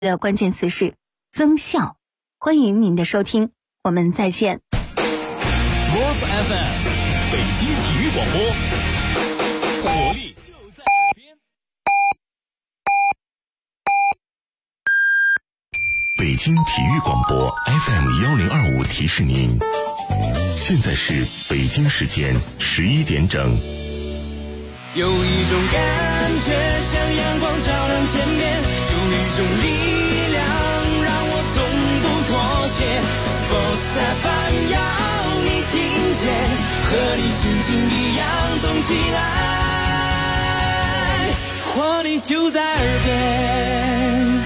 的关键词是增效。欢迎您的收听，我们再见。 Sports FM 北京体育广播，活力就在耳边。 北京体育广播 FM1025 提示您，现在是北京时间11点整。 有一种感觉像阳光照亮天边，有一种力量让我从不妥协。Sports FM 要你听见，和你心情一样动起来，活力就在耳边。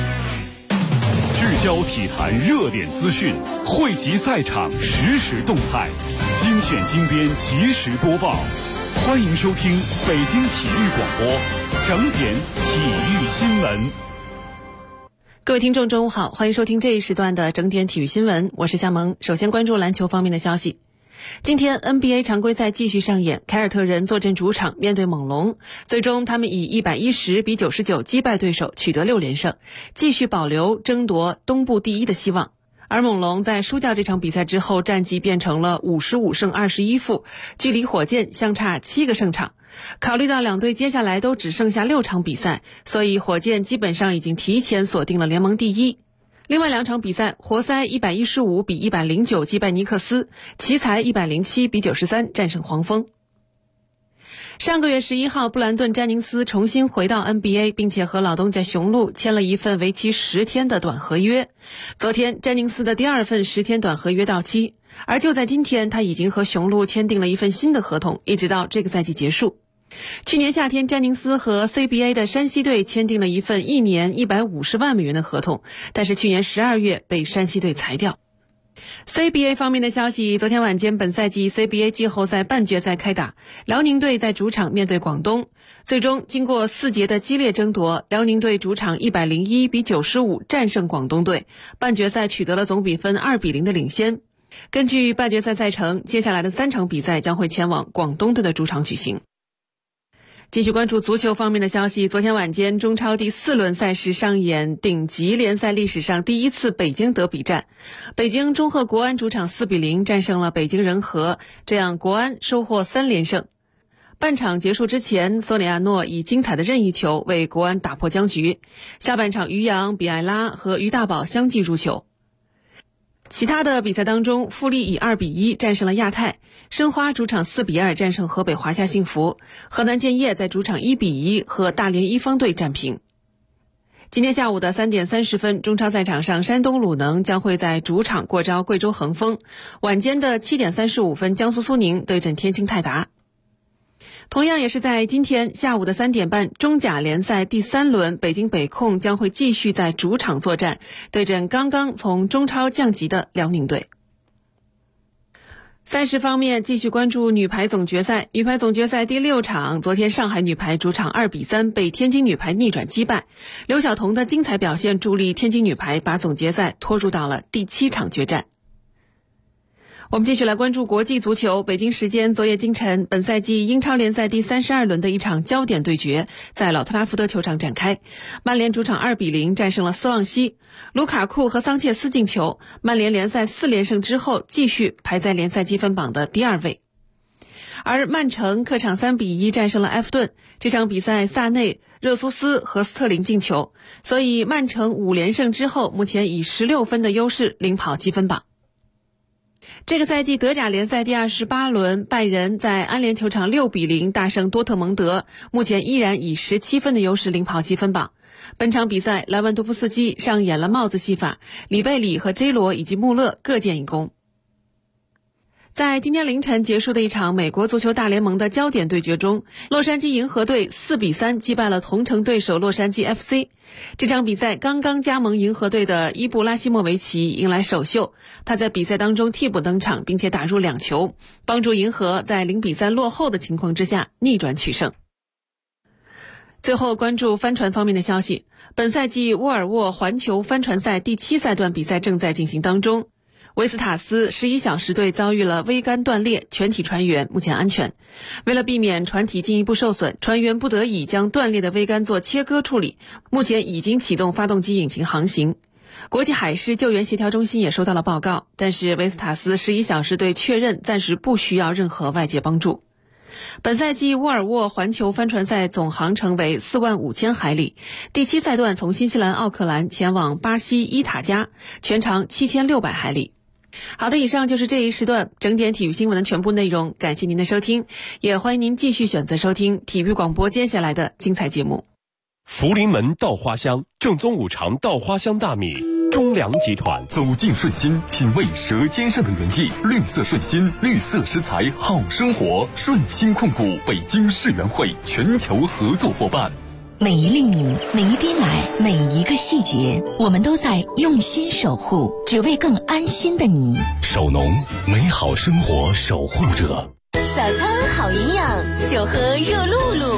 聚焦体坛热点资讯，汇集赛场实时动态，精选精编及时播报。欢迎收听北京体育广播整点体育新闻。 各位听众中午好，欢迎收听这一时段的整点体育新闻，我是夏萌。首先关注篮球方面的消息。今天 NBA 常规赛继续上演，凯尔特人坐镇主场面对猛龙，最终他们以110-99击败对手，取得6连胜，继续保留争夺东部第一的希望。而猛龙在输掉这场比赛之后，战绩变成了55胜21负，距离火箭相差7个胜场。考虑到两队接下来都只剩下6场比赛，所以火箭基本上已经提前锁定了联盟第一。另外2场比赛，活塞115-109击败尼克斯，奇才107-93战胜黄蜂。上个月11号，布兰顿·詹宁斯重新回到 NBA， 并且和老东家雄鹿签了一份为期10天的短合约。昨天，詹宁斯的第2份10天短合约到期，而就在今天，他已经和雄鹿签订了一份新的合同，一直到这个赛季结束。去年夏天，詹宁斯和 CBA 的山西队签订了一份1年150万美元的合同，但是去年12月被山西队裁掉。CBA 方面的消息，昨天晚间本赛季 CBA 季后赛半决赛开打，辽宁队在主场面对广东，最终经过4节的激烈争夺，辽宁队主场101-95战胜广东队，半决赛取得了总比分2-0的领先。根据半决赛赛程，接下来的3场比赛将会前往广东队的主场举行。继续关注足球方面的消息，昨天晚间中超第4轮赛事上演顶级联赛历史上第一次北京德比战，北京中赫国安主场4-0战胜了北京人和，这样国安收获3连胜。半场结束之前，索里亚诺以精彩的任意球为国安打破僵局，下半场于洋、比埃拉和于大宝相继入球。其他的比赛当中，富力以2-1战胜了亚泰，申花主场4-2战胜河北华夏幸福，河南建业在主场1-1和大连一方队战平。今天下午的3点30分，中超赛场上，山东鲁能将会在主场过招贵州恒丰，晚间的7点35分，江苏苏宁对阵天津泰达。同样也是在今天下午的3点半，中甲联赛第3轮，北京北控将会继续在主场作战，对阵刚刚从中超降级的辽宁队。赛事方面，继续关注女排总决赛。女排总决赛第6场，昨天上海女排主场2-3被天津女排逆转击败，刘晓彤的精彩表现助力天津女排把总决赛拖入到了第7场决战。我们继续来关注国际足球。北京时间昨夜今晨，本赛季英超联赛第32轮的一场焦点对决在老特拉福德球场展开，曼联主场2-0战胜了斯旺西，卢卡库和桑切斯进球，曼联联赛4连胜之后继续排在联赛积分榜的第2位。而曼城客场3-1战胜了埃弗顿，这场比赛萨内、热苏斯和斯特林进球，所以曼城5连胜之后，目前以16分的优势领跑积分榜。这个赛季德甲联赛第28轮，拜仁在安联球场6-0大胜多特蒙德，目前依然以17分的优势领跑积分榜。本场比赛，莱万多夫斯基上演了帽子戏法，里贝里和 J 罗以及穆勒各建一功。在今天凌晨结束的一场美国足球大联盟的焦点对决中，洛杉矶银河队4-3击败了同城对手洛杉矶 FC。这场比赛刚刚加盟银河队的伊布拉希莫维奇迎来首秀，他在比赛当中替补登场，并且打入2球，帮助银河在0-3落后的情况之下逆转取胜。最后关注帆船方面的消息，本赛季沃尔沃环球帆船赛第7赛段比赛正在进行当中。 维斯塔斯11小时队遭遇了桅杆断裂，全体船员目前安全。为了避免船体进一步受损，船员不得已将断裂的桅杆做切割处理，目前已经启动发动机引擎航行。国际海事救援协调中心也收到了报告，但是维斯塔斯11小时队确认暂时不需要任何外界帮助。本赛季沃尔沃环球帆船赛总航程为45000海里，第7赛段从新西兰奥克兰前往巴西伊塔加，全长7600海里。好的，以上就是这一时段整点体育新闻的全部内容，感谢您的收听，也欢迎您继续选择收听体育广播接下来的精彩节目。 福临门稻花香，正宗五常稻花香大米，中粮集团。 走进顺心，品味舌尖上的原意。绿色顺心，绿色食材好生活。顺心控股北京世园会全球合作伙伴。 每一粒米，每一滴奶，每一个细节，我们都在用心守护，只为更安心的你。 首农，美好生活守护者。 早餐好营养，就喝热露露。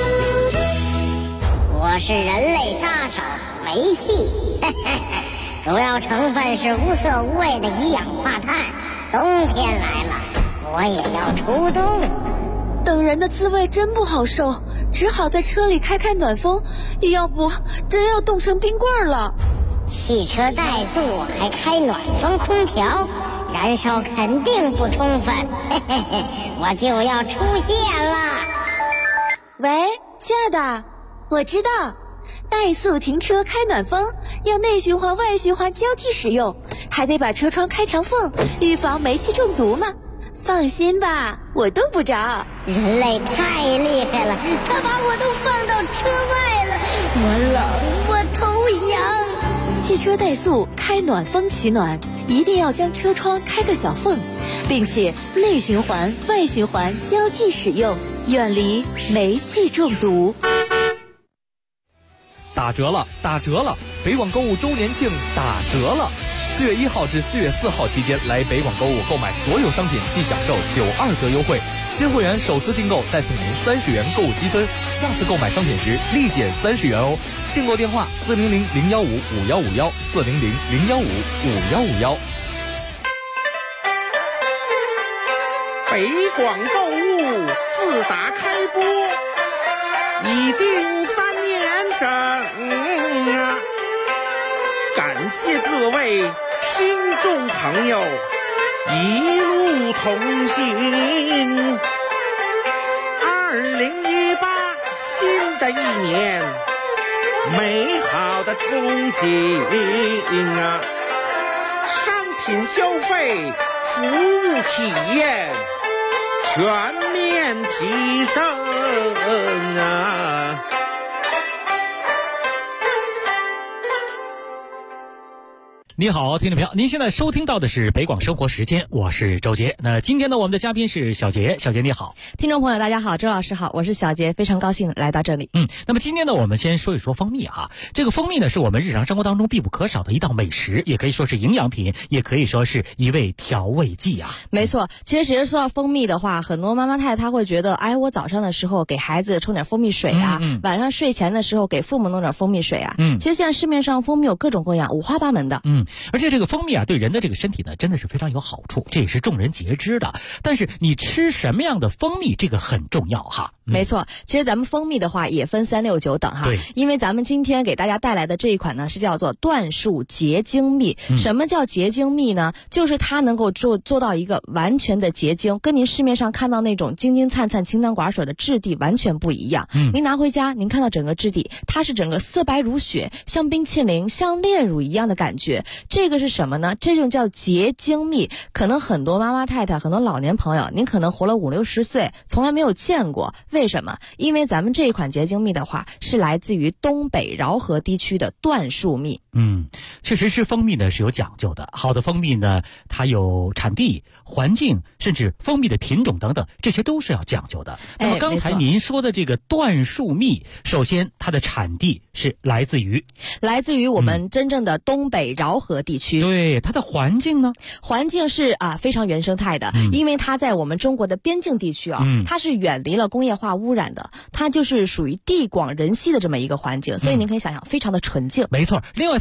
我是人类杀手煤气，主要成分是无色无味的一氧化碳。冬天来了，我也要出动。 等人的滋味真不好受，只好在车里开暖风，要不真要冻成冰棍了。 汽车怠速还开暖风空调，燃烧肯定不充分，我就要出现了。 喂，亲爱的，我知道，怠速停车开暖风要内循环外循环交替使用，还得把车窗开条缝，预防煤气中毒嘛。放心吧，我冻不着。 人类太厉害了，他把我都放到车外了，我冷，我投降。 汽车怠速开暖风取暖，一定要将车窗开个小缝，并且内循环外循环交替使用，远离煤气中毒。 打折了，打折了！北广购物周年庆打折了！4月1号至4月4号期间来北广购物购买所有商品即享受92折优惠，新会员首次订购再送您30元购物积分，下次购买商品时立减30元哦。订购电话400-015-5151，400-015-5151。 北广购物自打开播已经3年整啊！感谢各位听众朋友一路同行。2018新的一年，美好的憧憬啊！商品消费，服务体验全面提升啊！ 你好，听众朋友，您现在收听到的是北广生活时间，我是周杰。那今天呢，我们的嘉宾是小杰，小杰你好。 听众朋友大家好，周老师好，我是小杰，非常高兴来到这里。 那么今天呢，我们先说一说蜂蜜啊。这个蜂蜜呢，是我们日常生活当中必不可少的一道美食，也可以说是营养品，也可以说是一味调味剂啊。 没错，其实说到蜂蜜的话，很多妈妈太太会觉得，哎，我早上的时候给孩子冲点蜂蜜水啊，晚上睡前的时候给父母弄点蜂蜜水啊。其实现在市面上蜂蜜有各种各样，五花八门的。 而且这个蜂蜜啊，对人的这个身体呢，真的是非常有好处，这也是众人皆知的。但是你吃什么样的蜂蜜，这个很重要哈。 没错，其实咱们蜂蜜的话也分3、6、9等哈。 对， 因为咱们今天给大家带来的这一款呢，是叫做椴树结晶蜜。什么叫结晶蜜呢？就是它能够做到一个完全的结晶，跟您市面上看到那种晶晶灿灿、清汤寡水的质地完全不一样。您拿回家，您看到整个质地，它是整个色白如雪，像冰淇淋、像炼乳一样的感觉。这个是什么呢？这种叫结晶蜜。可能很多妈妈太太，很多老年朋友，您可能活了50、60岁，从来没有见过。为什么？因为咱们这一款结晶蜜的话，是来自于东北饶河地区的椴树蜜。 确实吃蜂蜜呢是有讲究的。好的蜂蜜呢，它有产地、环境，甚至蜂蜜的品种等等，这些都是要讲究的。那么刚才您说的这个椴树蜜，首先它的产地是来自于我们真正的东北饶河地区。 对，它的环境呢？ 环境是非常原生态的，因为它在我们中国的边境地区啊，它是远离了工业化污染的，它就是属于地广人稀的这么一个环境，所以您可以想象非常的纯净。 没错，另外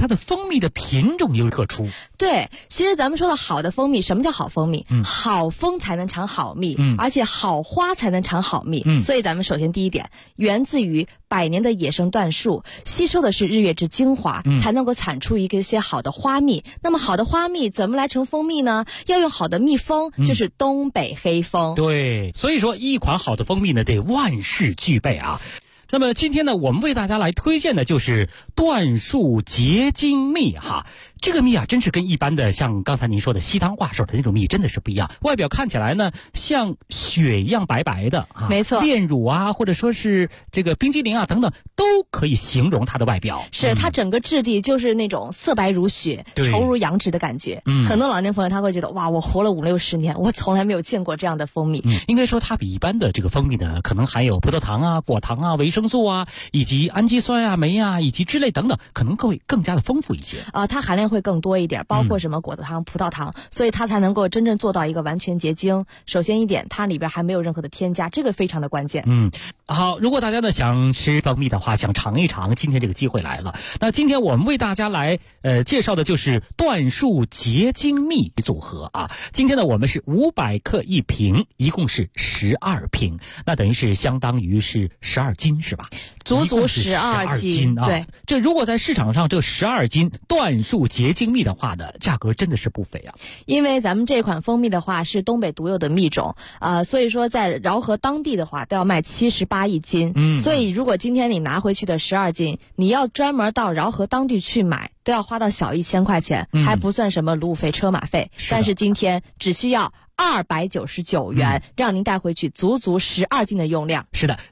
它的蜂蜜的品种又特殊。 对，其实咱们说的好的蜂蜜，什么叫好蜂蜜？好蜂才能产好蜜，而且好花才能产好蜜。所以咱们首先第一点，源自于100年的野生椴树，吸收的是日月之精华，才能够产出一些好的花蜜。那么好的花蜜怎么来成蜂蜜呢？要用好的蜜蜂，就是东北黑蜂。 对，所以说一款好的蜂蜜呢，得万事俱备啊。那么今天呢，我们为大家来推荐的就是椴树结晶蜜哈。这个蜜啊，真是跟一般的像刚才您说的稀汤挂手的那种蜜真的是不一样。外表看起来呢，像雪一样白白的啊， 没错， 炼乳啊，或者说是这个冰激凌啊等等，都可以形容它的外表。 是它整个质地就是那种色白如雪、稠如羊脂的感觉。很多老年朋友他会觉得，哇，我活了50、60年，我从来没有见过这样的蜂蜜。 应该说它比一般的这个蜂蜜呢，可能含有葡萄糖啊、果糖啊、维生素啊，以及氨基酸啊、酶啊，以及脂类等等，可能会更加的丰富一些。 它含量会更多一点，包括什么果糖、葡萄糖，所以它才能够真正做到一个完全结晶。首先一点，它里边还没有任何的添加，这个非常的关键。 好，如果大家呢想吃蜂蜜的话，想尝一尝，今天这个机会来了。那今天我们为大家来介绍的就是椴树结晶蜜组合啊。今天呢我们是500克1瓶，一共是12瓶，那等于是相当于是12斤是吧？ 足足12斤啊！ 对， 这如果在市场上这12斤椴树结晶蜜的话呢，价格真的是不菲啊。 因为咱们这款蜂蜜的话是东北独有的蜜种所以说在饶河当地的话都要卖78一斤。所以如果今天你拿回去的12斤，你要专门到饶河当地去买，都要花到小1000块钱，还不算什么路费、车马费。但是今天只需要299元，让您带回去足足12斤的用量。 是的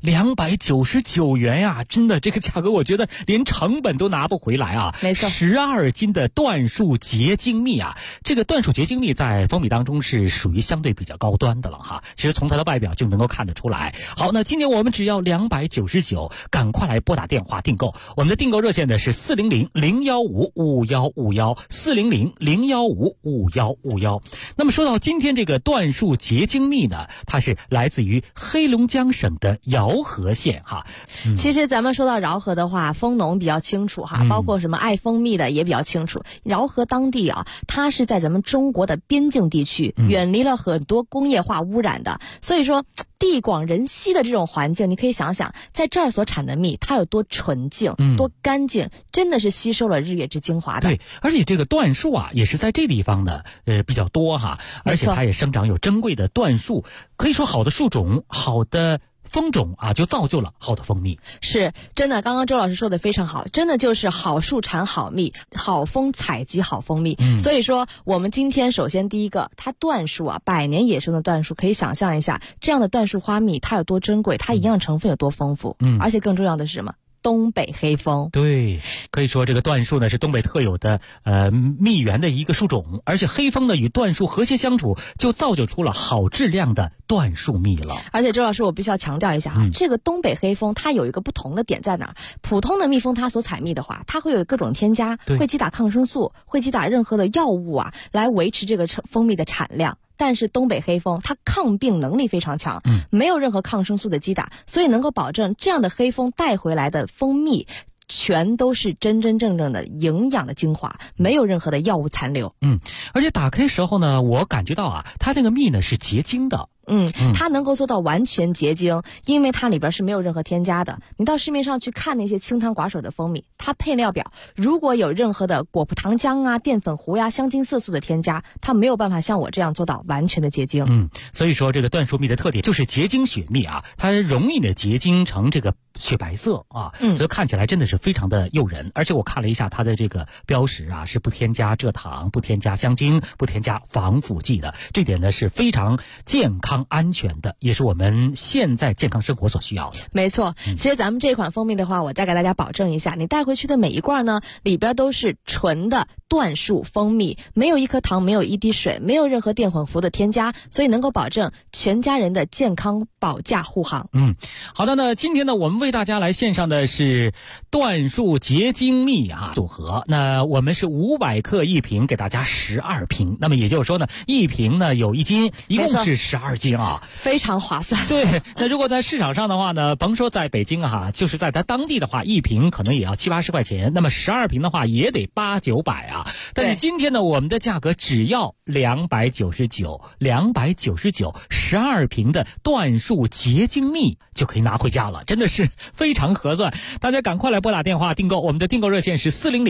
，299元呀，真的这个价格我觉得连成本都拿不回来啊。 没错 ，12斤的椴树结晶蜜啊，这个椴树结晶蜜在蜂蜜当中是属于相对比较高端的了哈。其实从它的外表就能够看得出来。好，那今天我们只要299，赶快来拨打电话订购。我们的订购热线呢是400-015-5151，400-015-5151。那么说到今天这个椴树结晶蜜呢，它是来自于黑龙江省的饶河县哈。 其实咱们说到饶河的话，蜂农比较清楚哈，包括什么爱蜂蜜的也比较清楚。饶河当地啊，它是在咱们中国的边境地区，远离了很多工业化污染的，所以说地广人稀的这种环境，你可以想想在这儿所产的蜜它有多纯净、多干净，真的是吸收了日月之精华的。 对，而且这个椴树啊也是在这地方呢比较多哈，而且它也生长有珍贵的椴树，可以说好的树种、好的蜂种啊，就造就了好的蜂蜜。 是真的，刚刚周老师说的非常好，真的就是好树产好蜜，好蜂采集好蜂蜜。所以说我们今天首先第一个，它椴树啊，100年野生的椴树，可以想象一下这样的椴树花蜜它有多珍贵，它营养成分有多丰富。而且更重要的是什么？东北黑蜂。 对，可以说这个椴树呢是东北特有的蜜源的一个树种，而且黑蜂呢与椴树和谐相处，就造就出了好质量的椴树蜜了。 而且周老师，我必须要强调一下这个东北黑蜂它有一个不同的点在哪儿？普通的蜜蜂它所采蜜的话，它会有各种添加，会击打抗生素，会击打任何的药物啊，来维持这个蜂蜜的产量。但是东北黑蜂它抗病能力非常强，没有任何抗生素的击打，所以能够保证这样的黑蜂带回来的蜂蜜全都是真真正正的营养的精华，没有任何的药物残留。 而且打开时候呢，我感觉到啊，它那个蜜呢是结晶的。 它能够做到完全结晶，因为它里边是没有任何添加的。你到市面上去看那些清汤寡水的蜂蜜，它配料表如果有任何的果葡糖浆啊、淀粉糊呀、香精色素的添加，它没有办法像我这样做到完全的结晶。 所以说这个椴树蜜的特点就是结晶雪蜜啊，它容易的结晶成这个雪白色啊，所以看起来真的是非常的诱人。而且我看了一下它的这个标识啊，是不添加蔗糖、不添加香精、不添加防腐剂的，这点呢是非常健康安全的，也是我们现在健康生活所需要的。 没错，其实咱们这款蜂蜜的话，我再给大家保证一下，你带回去的每一罐呢，里边都是纯的椴树蜂蜜，没有一颗糖，没有一滴水，没有任何淀粉糊的添加，所以能够保证全家人的健康保驾护航。 好的呢，今天呢我们为大家来献上的是椴树结晶蜜组合。那我们是500克1瓶，给大家12瓶。那么也就是说呢，1瓶呢有1斤，一共是12斤啊， 非常划算。 对，那如果在市场上的话呢，甭说在北京就是在它当地的话，1瓶可能也要70-80块钱，那么12瓶的话也得800-900啊。但是今天呢，我们的价格只要299，12瓶的椴树结晶蜜就可以拿回家了，真的是非常合算。大家赶快来拨打电话订购，我们的订购热线是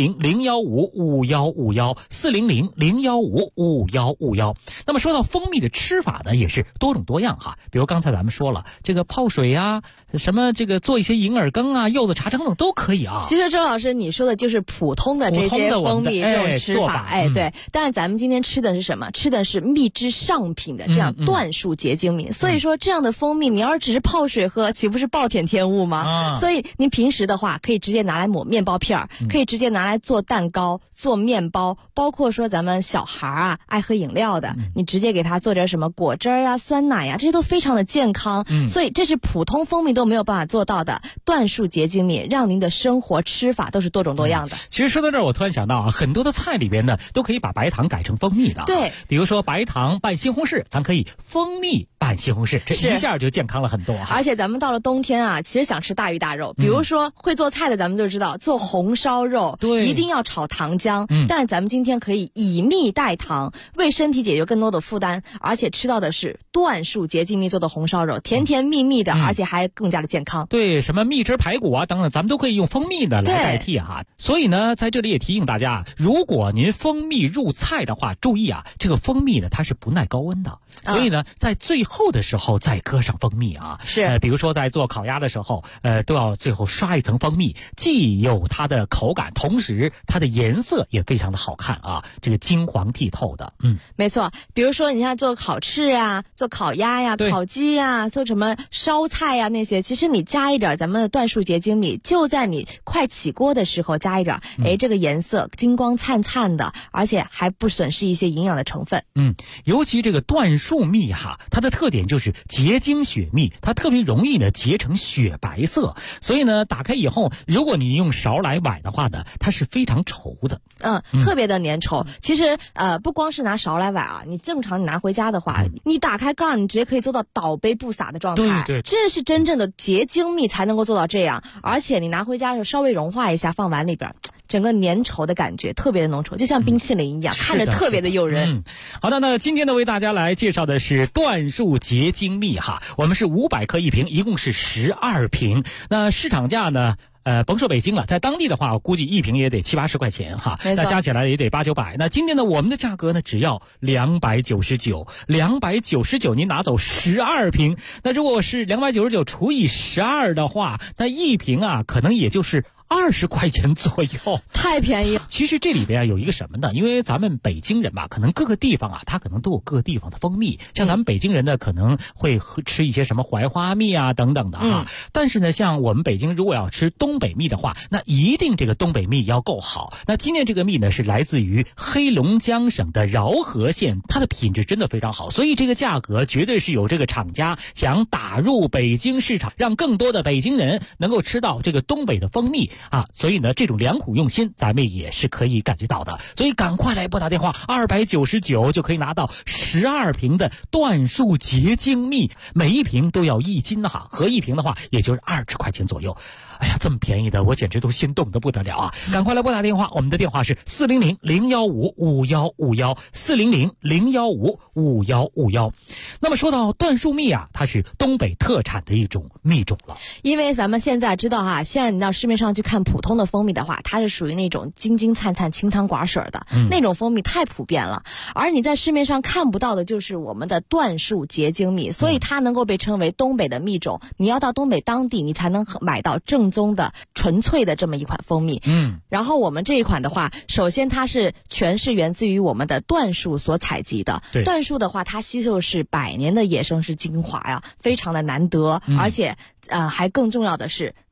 400-015-5151，400-015-5151。那么说到蜂蜜的吃法呢，也是多种多样比如刚才咱们说了，这个泡水什么这个做一些银耳羹柚子茶等等都可以啊。 其实周老师你说的就是普通的这些蜂蜜这种吃法，对。但是咱们今天吃的是什么？吃的是蜜之上品的这样椴树结晶蜜。所以说这样的蜂蜜，你要是只是泡水喝，岂不是暴殄天物吗？所以您平时的话，可以直接拿来抹面包片，可以直接拿来做蛋糕、做面包，包括说咱们小孩爱喝饮料的，你直接给他做点什么果汁酸奶这些都非常的健康。所以这是普通蜂蜜都没有办法做到的椴树结晶蜜，让您的生活吃法都是多种多样的。 其实说到这儿，我突然想到很多的菜里边呢，都可以把白糖改成蜂蜜的。 对， 比如说白糖拌西红柿，咱可以蜂蜜拌西红柿，这一下就健康了很多。 而且咱们到了冬天其实想吃大鱼大肉，比如说会做菜的咱们就知道，做红烧肉一定要炒糖浆，但是咱们今天可以以蜜代糖，为身体解决更多的负担，而且吃到的是椴树结晶蜜做的红烧肉，甜甜蜜蜜的，而且还更加的健康。 对，什么蜜汁排骨等等，咱们都可以用蜂蜜的来代替所以呢，在这里也提醒大家，如果您蜂蜜入菜的话，注意这个蜂蜜呢它是不耐高温的，所以呢在最后的时候再搁上蜂蜜是比如说在做烤鸭的时候都要最后刷一层蜂蜜，既有它的口感，同时它的颜色也非常的好看这个金黄剔透的。 没错。比如说你看做烤翅做烤鸭烤鸡做什么烧菜那些，其实你加一点咱们的椴树结晶蜜，就在你快起锅的时候加一点，这个颜色金光灿灿的，而且还不损失一些营养的成分。 尤其这个椴树蜜它的特点就是结晶雪蜜，它特别容易呢结成雪白色，所以呢打开以后，如果你用勺来崴的话呢，它是非常稠的。 特别的粘稠。其实不光是拿勺来崴你正常你拿回家的话，你打开盖你直接可以做到倒杯不洒的状态。 对， 这是真正的结晶蜜才能够做到这样。而且你拿回家的时候稍微融化一下，放碗里边，整个粘稠的感觉特别的浓稠，就像冰淇淋一样，看着特别的诱人。 好的，那今天呢为大家来介绍的是椴树结晶蜜我们是500克1瓶，一共是12瓶。那市场价呢甭说北京了，在当地的话，我估计1瓶也得70-80块钱那加起来也得800-900。那今天呢，我们的价格呢只要299，299您拿走12瓶。那如果是299除以12的话，那1瓶可能也就是20块钱左右， 太便宜了。 其实这里边有一个什么呢？因为咱们北京人吧，可能各个地方它可能都有各个地方的蜂蜜。像咱们北京人呢，可能会吃一些什么槐花蜜等等的但是呢，像我们北京如果要吃东北蜜的话，那一定这个东北蜜要够好。那今天这个蜜呢，是来自于黑龙江省的饶河县，它的品质真的非常好，所以这个价格绝对是有这个厂家想打入北京市场，让更多的北京人能够吃到这个东北的蜂蜜所以呢，这种良苦用心咱们也是可以感觉到的。所以赶快来拨打电话，299就可以拿到12瓶的椴树结晶蜜，每1瓶都要1斤合1瓶的话也就是20块钱左右。哎呀，这么便宜的，我简直都心动得不得了赶快来拨打电话，我们的电话是400-015-5151，400-015-5151。那么说到椴树蜜它是东北特产的一种蜜种了。 因为咱们现在知道现在你到市面上去看普通的蜂蜜的话，它是属于那种金金灿灿清汤寡水的那种蜂蜜，太普遍了。而你在市面上看不到的就是我们的椴树结晶蜜，所以它能够被称为东北的蜜种。你要到东北当地，你才能买到正宗的纯粹的这么一款蜂蜜。然后我们这一款的话，首先它是全是源自于我们的椴树所采集的。椴树的话，它吸收是100年的野生是精华非常的难得，而且还更重要的是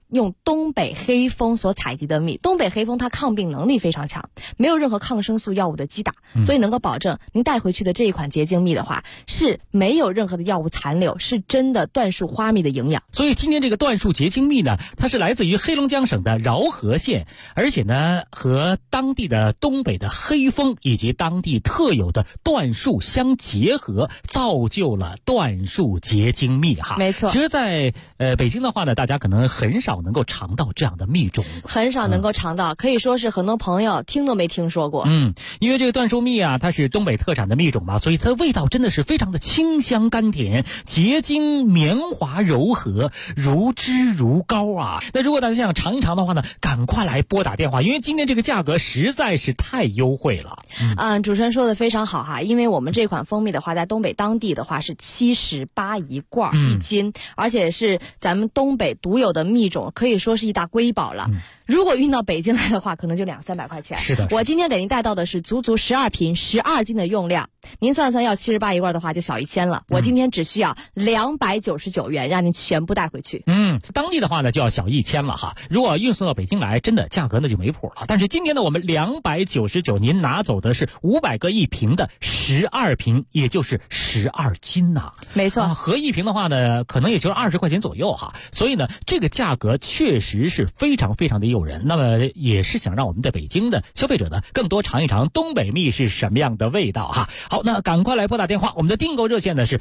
用东北黑蜂所采集的蜜。东北黑蜂它抗病能力非常强，没有任何抗生素药物的击打，所以能够保证您带回去的这一款结晶蜜的话是没有任何的药物残留，是真的椴树花蜜的营养。 所以今天这个椴树结晶蜜呢，它是来自于黑龙江省的饶河县，而且呢和当地的东北的黑蜂以及当地特有的椴树相结合，造就了椴树结晶蜜哈。 没错。 其实在北京的话呢，大家可能很少能够尝到这样的蜜种， 很少能够尝到，可以说是很多朋友听都没听说过。 因为这个椴树蜜啊，它是东北特产的蜜种嘛，所以它的味道真的是非常的清香甘甜，结晶绵滑柔和，如脂如膏啊。那如果大家想尝一尝的话呢，赶快来拨打电话，因为今天这个价格实在是太优惠了。 主持人说的非常好哈，因为我们这款蜂蜜的话，在东北当地的话是78一罐1斤，而且是咱们东北独有的蜜种，可以说是一大瑰宝了。如果运到北京来的话，可能就200-300块钱。 是的， 我今天给您带到的是足足12瓶12斤的用量，您算算要78一罐的话就小1000了。我今天只需要299元，让您全部带回去。 当地的话呢就要小1000了哈。如果运送到北京来，真的价格那就没谱了。但是今天呢，我们299，您拿走的是500个1瓶的12瓶，也就是12斤呐。 没错， 合1瓶的话呢，可能也就是20块钱左右哈。所以呢，这个价格确实是非常非常的诱人。那么也是想让我们在北京的消费者呢，更多尝一尝东北蜜是什么样的味道哈。好，那赶快来拨打电话，我们的订购热线呢是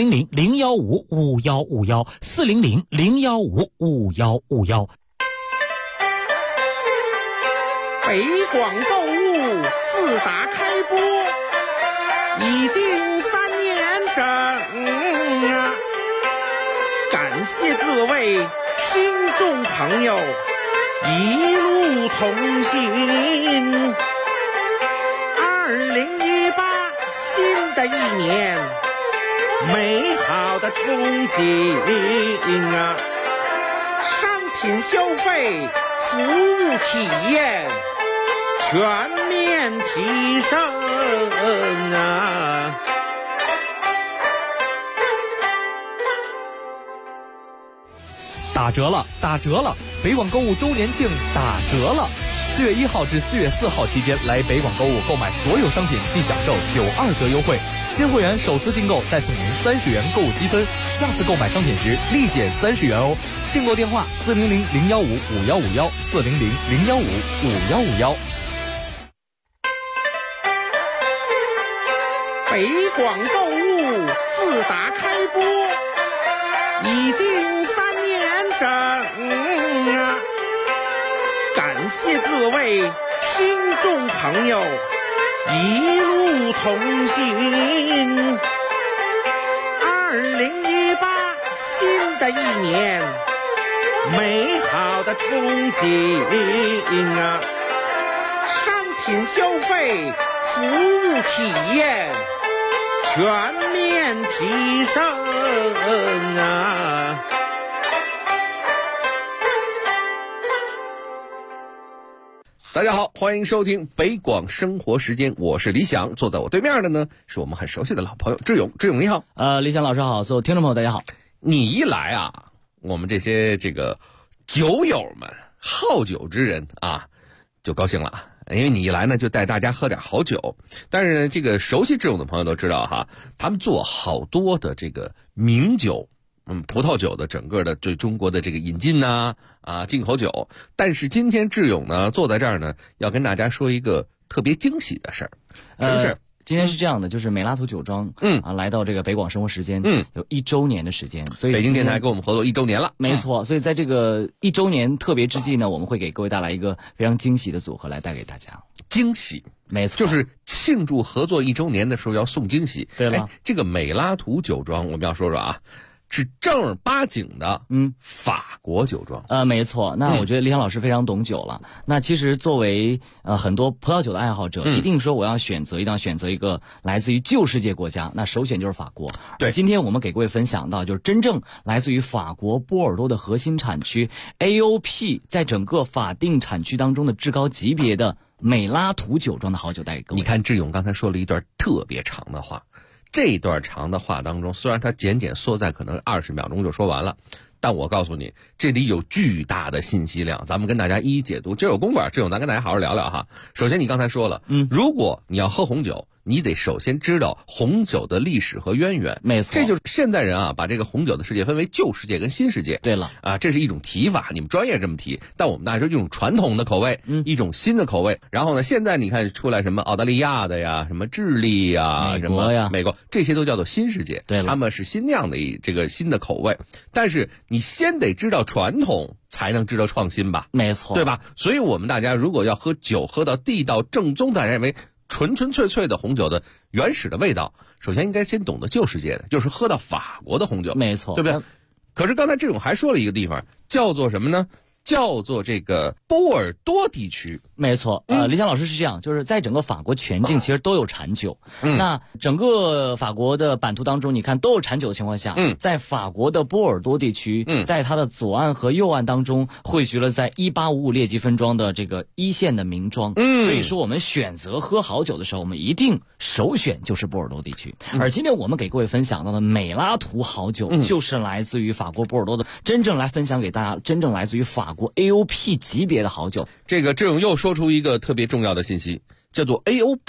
400-015-5151，400-015-5151。 北广购物自打开播已经3年整啊，感谢各位听众朋友一路同行。2018新的一年，美好的憧憬啊，商品消费、服务体验全面提升啊！ 打折了，打折了！北广购物周年庆打折了！4月1号至4月4号期间，来北广购物购买所有商品即享受92折优惠。新会员首次订购再送您30元购物积分，下次购买商品时立减30元哦。订购电话400-015-5151，400-015-5151。 北广购物自打开播已经3年整啊，感谢各位听众朋友一路同行。2018新的一年，美好的憧憬啊，商品消费、服务体验全面提升啊！大家好，欢迎收听北广生活时间，我是李想，坐在我对面的呢是我们很熟悉的老朋友志勇。志勇你好。 李想老师好，所有听众朋友大家好。 你一来啊，我们这些酒友们、好酒之人啊，就高兴了。因为你一来呢，就带大家喝点好酒。但是呢，熟悉志勇的朋友都知道哈，他们做好多的名酒，葡萄酒的整个的对中国的引进进口酒。但是今天志勇呢坐在这儿呢，要跟大家说一个特别惊喜的事儿。什么事儿？ 今天是这样的，就是美拉图酒庄，来到这个北广生活时间，有1周年的时间，所以北京电台跟我们合作1周年了。 没错，所以在这个1周年特别之际呢，我们会给各位带来一个非常惊喜的组合来带给大家。 惊喜， 没错， 就是庆祝合作1周年的时候要送惊喜。 对了， 这个美拉图酒庄我们要说说啊。是正儿八经的法国酒庄。 没错。那我觉得李想老师非常懂酒了。那其实作为很多葡萄酒的爱好者，一定说我要选择一个来自于旧世界国家，那首选就是法国。 对， 今天我们给各位分享到就是真正来自于法国波尔多的核心产区 AOP 在整个法定产区当中的至高级别的美拉图酒庄的好酒带给各位。 你看志勇刚才说了一段特别长的话。这段长的话当中，虽然它简缩在可能20秒钟就说完了， 但我告诉你，这里有巨大的信息量，咱们跟大家一一解读。这有公馆，这种咱跟大家好好聊聊哈。首先，你刚才说了，如果你要喝红酒，你得首先知道红酒的历史和渊源。 没错， 这就是现代人啊，把这个红酒的世界分为旧世界跟新世界。 对了啊，这是一种提法，你们专业这么提，但我们大家说一种传统的口味，一种新的口味。然后呢，现在你看出来什么澳大利亚的呀，什么智利呀， 美国呀， 美国，这些都叫做新世界。 对了， 他们是新酿的这个新的口味，但是你先得知道传统，才能知道创新吧？ 没错， 对吧？所以我们大家如果要喝酒，喝到地道正宗，大家认为纯纯粹粹的红酒的原始的味道，首先应该先懂得旧世界的，就是喝到法国的红酒。 没错， 对不对？可是刚才这种还说了一个地方，叫做什么呢？叫做这个波尔多地区。 没错，李想老师是这样，就是在整个法国全境其实都有产酒。那整个法国的版图当中，你看都有产酒的情况下，在法国的波尔多地区，在它的左岸和右岸当中汇聚了在1855列级分庄的这个一线的名庄。所以说我们选择喝好酒的时候，我们一定首选就是波尔多地区。而今天我们给各位分享到的美拉图好酒，就是来自于法国波尔多的，真正来分享给大家，真正来自于法国 AOP 级别的好酒。 这种又说出一个特别重要的信息，叫做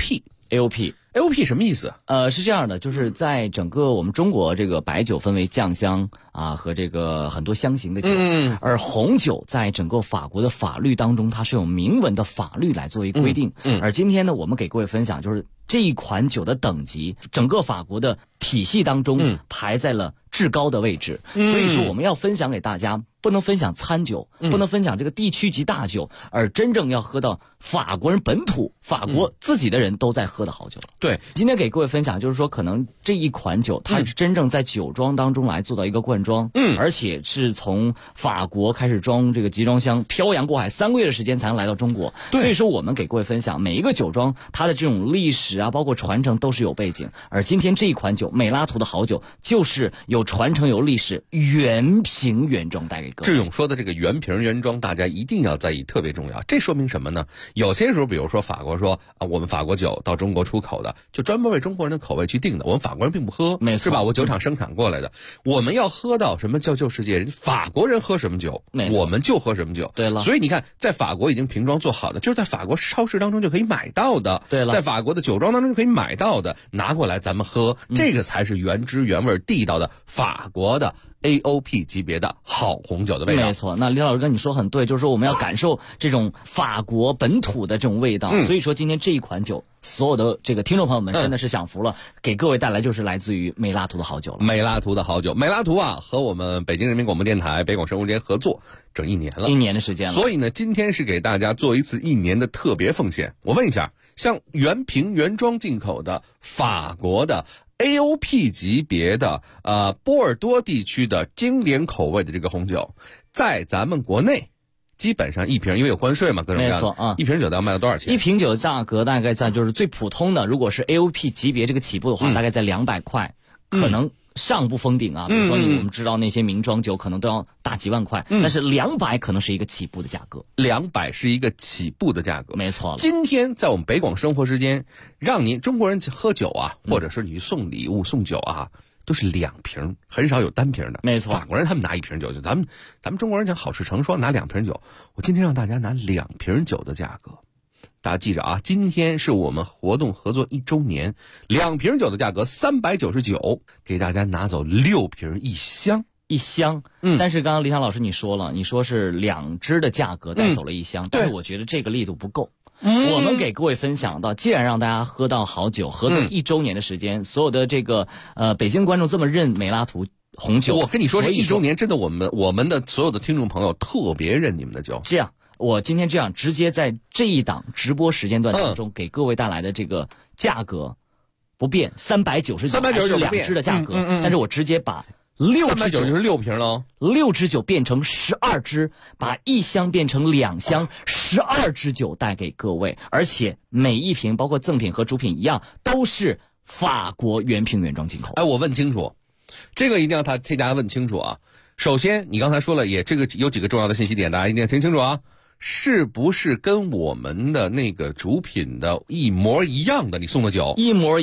AOP。AOP 什么意思？ 是这样的，就是在整个我们中国这个白酒分为酱香啊和这个很多香型的酒，而红酒在整个法国的法律当中，它是有明文的法律来作为规定。而今天呢，我们给各位分享就是这一款酒的等级，整个法国的体系当中排在了至高的位置。所以说我们要分享给大家，不能分享餐酒，不能分享这个地区级大酒，而真正要喝到法国人本土、法国自己的人都在喝的好酒。 对， 今天给各位分享就是说，可能这一款酒它是真正在酒庄当中来做到一个灌装，而且是从法国开始装这个集装箱漂洋过海3个月的时间才能来到中国。所以说我们给各位分享每一个酒庄它的这种历史啊，包括传承都是有背景。而今天这一款酒美拉图的好酒，就是有传承有历史，原瓶原装带给各位。 志勇说的这个原瓶原装，大家一定要在意，特别重要。这说明什么呢？有些时候比如说法国说啊，我们法国酒到中国出口的，就专门为中国人的口味去定的，我们法国人并不喝，是吧？我酒厂生产过来的，我们要喝到什么叫旧世界，人法国人喝什么酒，我们就喝什么酒。 对了， 所以你看，在法国已经瓶装做好的，就是在法国超市当中就可以买到的。 对了， 在法国的酒庄当中就可以买到的，拿过来咱们喝，这个才是原汁原味地道的法国的AOP 级别的好红酒的味道。 没错，那李老师跟你说很对，就是说我们要感受这种法国本土的这种味道。所以说今天这一款酒，所有的这个听众朋友们真的是享福了，给各位带来就是来自于美拉图的好酒了。 美拉图的好酒，美拉图啊，和我们北京人民广播电台北广生活间合作整1年了 ，1年的时间了。 所以呢，今天是给大家做一次1年的特别奉献。我问一下，像原瓶原装进口的法国的AOP 级别的波尔多地区的经典口味的这个红酒，在咱们国内基本上一瓶，因为有关税嘛，各种各样的， 没错啊， 一瓶酒要卖到多少钱？ 一瓶酒的价格大概在就是最普通的，如果是 AOP 级别这个起步的话，大概在200块，可能上不封顶啊。比如说我们知道那些名庄酒可能都要大几万块，但是200可能是一个起步的价格 ，200是一个起步的价格， 没错了。 今天在我们北广生活时间，让您中国人喝酒啊，或者是你送礼物送酒啊，都是2瓶，很少有单瓶的。 没错， 法国人他们拿1瓶酒，就咱们中国人讲好事成双，拿2瓶酒。我今天让大家拿2瓶酒的价格，大家记着啊，今天是我们活动合作1周年，2瓶酒的价格399，给大家拿走6瓶1箱。 1箱，但是刚刚李想老师你说了，你说是2支的价格带走了1箱，但是我觉得这个力度不够。我们给各位分享到，既然让大家喝到好酒，合作1周年的时间，所有的这个北京观众这么认美拉图红酒， 我跟你说，这1周年真的我们的所有的听众朋友特别认你们的酒。 这样，我今天这样直接在这一档直播时间段当中，给各位带来的这个价格不变，399是2支的价格，但是我直接把6支酒就是6瓶了 ，6支酒变成12支，把1箱变成2箱，12支酒带给各位，而且每一瓶包括赠品和主品一样，都是法国原瓶原装进口。 哎，我问清楚，这个一定要替大家问清楚啊。首先，你刚才说了，也这个有几个重要的信息点，大家一定要听清楚啊。是不是跟我们的那个主品的一模一样的？你送的酒一模一样。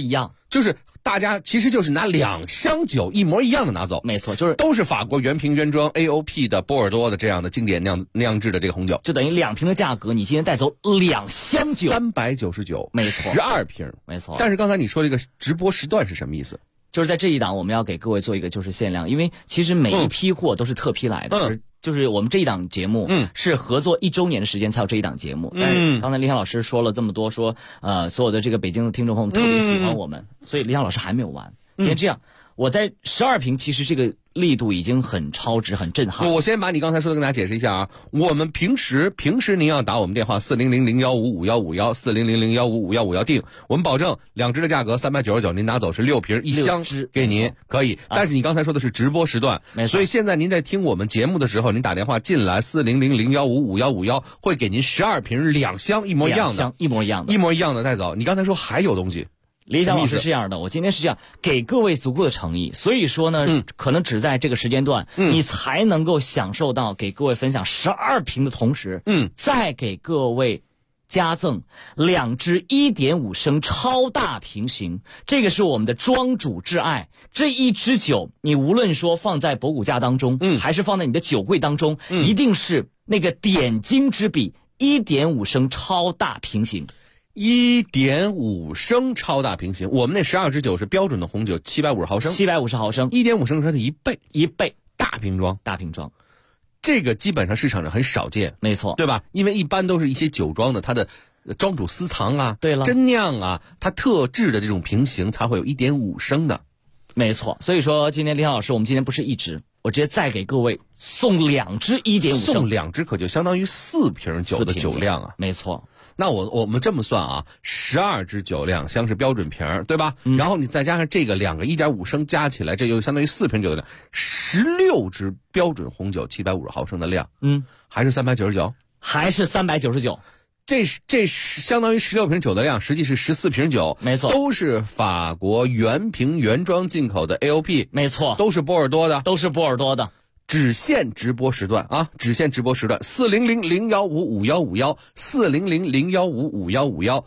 就是大家其实就是拿2箱酒一模一样的拿走， 没错，就是都是法国原瓶原装 AOP 的波尔多的这样的经典酿制的这个红酒， 就等于2瓶的价格，你今天带走2箱酒 ，399， 没错 ，12瓶， 没错。 但是刚才你说这个直播时段是什么意思？ 就是在这一档我们要给各位做一个就是限量，因为其实每一批货都是特批来的，就是我们这一档节目是合作1周年的时间才有这一档节目。但是刚才李想老师说了这么多，说所有的这个北京的听众朋友们特别喜欢我们，所以李想老师还没有完。今天这样，我在12瓶，其实这个力度已经很超值、很震撼。 我先把你刚才说的跟大家解释一下啊。我们平时您要打我们电话400015551 400015551订，我们保证2支的价格399，您拿走是6瓶1箱给您可以。但是你刚才说的是直播时段，所以现在您在听我们节目的时候，您打电话进来400015551会给您12瓶2箱一模一样的， 一模一样的带走。你刚才说还有东西。 李想老师是这样的，我今天是这样给各位足够的诚意，所以说呢，可能只在这个时间段，你才能够享受到给各位分享12瓶的同时，再给各位加赠2支1.5升超大瓶型，这个是我们的庄主挚爱。这一支酒，你无论说放在博古架当中，还是放在你的酒柜当中，一定是那个点睛之笔，1.5升超大瓶型。 1.5升超大瓶型，我们那12支酒是标准的红酒，750毫升 ，750毫升 ，1.5升是它的1倍，大瓶装，这个基本上市场上很少见， 没错， 对吧？因为一般都是一些酒庄的它的庄主私藏啊， 对了， 真酿啊，它特制的这种瓶型才会有1.5升的， 没错。所以说今天李老师，我们今天不是1支，我直接再给各位送2支1.5升， 送2支可就相当于4瓶酒的酒量啊， 没错。 那我们这么算啊，12支酒2箱是标准瓶，对吧？然后你再加上这个2个1.5升加起来，这就相当于4瓶酒的量，16支标准红酒750毫升的量，还是399， 还是399。 这相当于16瓶酒的量，实际是14瓶酒， 没错， 都是法国原瓶原装进口的 AOP， 没错， 都是波尔多的，只限直播时段啊！只限直播时段，40001555151 400015551